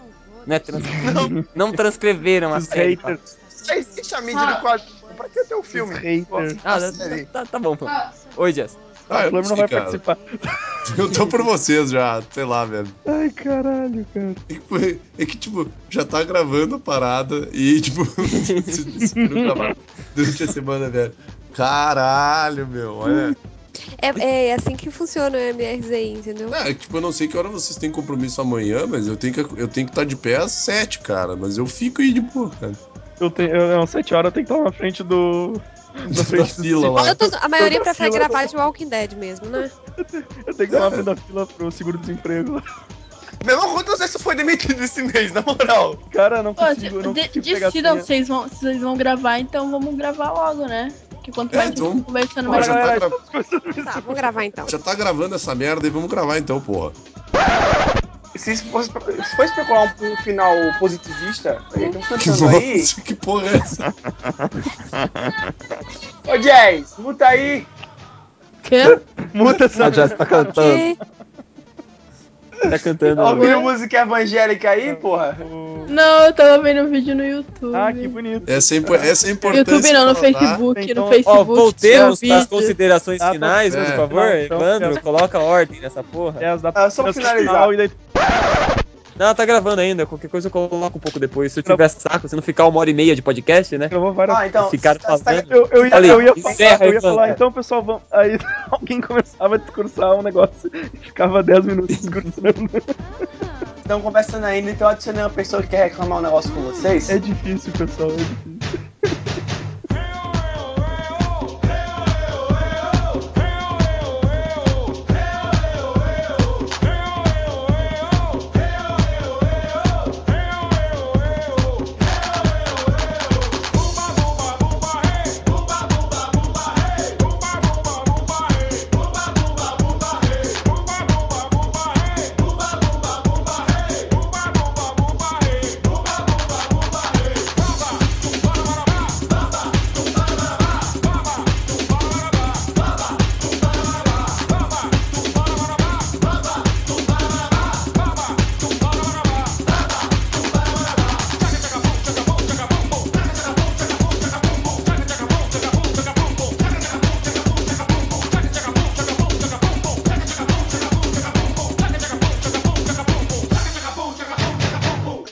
Não transcreveram a série. Existe a mídia do quadro. Pra que ter um filme? Tá bom, pô. Oi, Jess. O Flamengo não vai participar. Eu tô por vocês já, sei lá, velho. Ai, caralho, cara. É que, tipo, já tá gravando a parada e, tipo, decidiram gravar durante a semana, velho. Caralho, meu, olha. É assim que funciona o MRZI, entendeu? Tipo, eu não sei que hora vocês têm compromisso amanhã, mas eu tenho que estar de pé às 7, cara. Mas eu fico aí de boa, cara. Às 7 horas eu tenho que estar na frente da fila lá. A maioria prefere gravar de Walking Dead mesmo, né? Eu tenho que estar na frente da fila pro seguro-desemprego. Meu irmão, quantas vezes você foi demitido esse mês, na moral? Cara, não consigo decidam, vocês vão gravar, então vamos gravar logo, né? Que quanto mais então, conversando mais... Tá, vamos gravar então. Já tá gravando essa merda e vamos gravar então, porra. Se fosse procurar um final positivista, estão cantando aí. Nossa, que porra é essa? Ô, Jazz, muta aí. Quê? Muta essa. A Jazz tá cantando. Tá cantando. Ouviu música evangélica aí, porra? Não, eu tava vendo um vídeo no YouTube. Ah, que bonito. Essa é importante. YouTube não, no Facebook. Então, no Facebook. Voltemos para as considerações finais, por favor. Então, Evandro, coloca ordem nessa porra. Só pra finalizar. Não, tá gravando ainda. Qualquer coisa eu coloco um pouco depois. Se eu tiver saco, se não ficar 1h30 de podcast, né? Então. Ficaram falando. Eu ia falar, então, pessoal, vamos. Aí alguém começava a discursar um negócio e ficava 10 minutos discursando. Estão conversando ainda, então adicionei uma pessoa que quer reclamar um negócio com vocês. É difícil, pessoal, é difícil.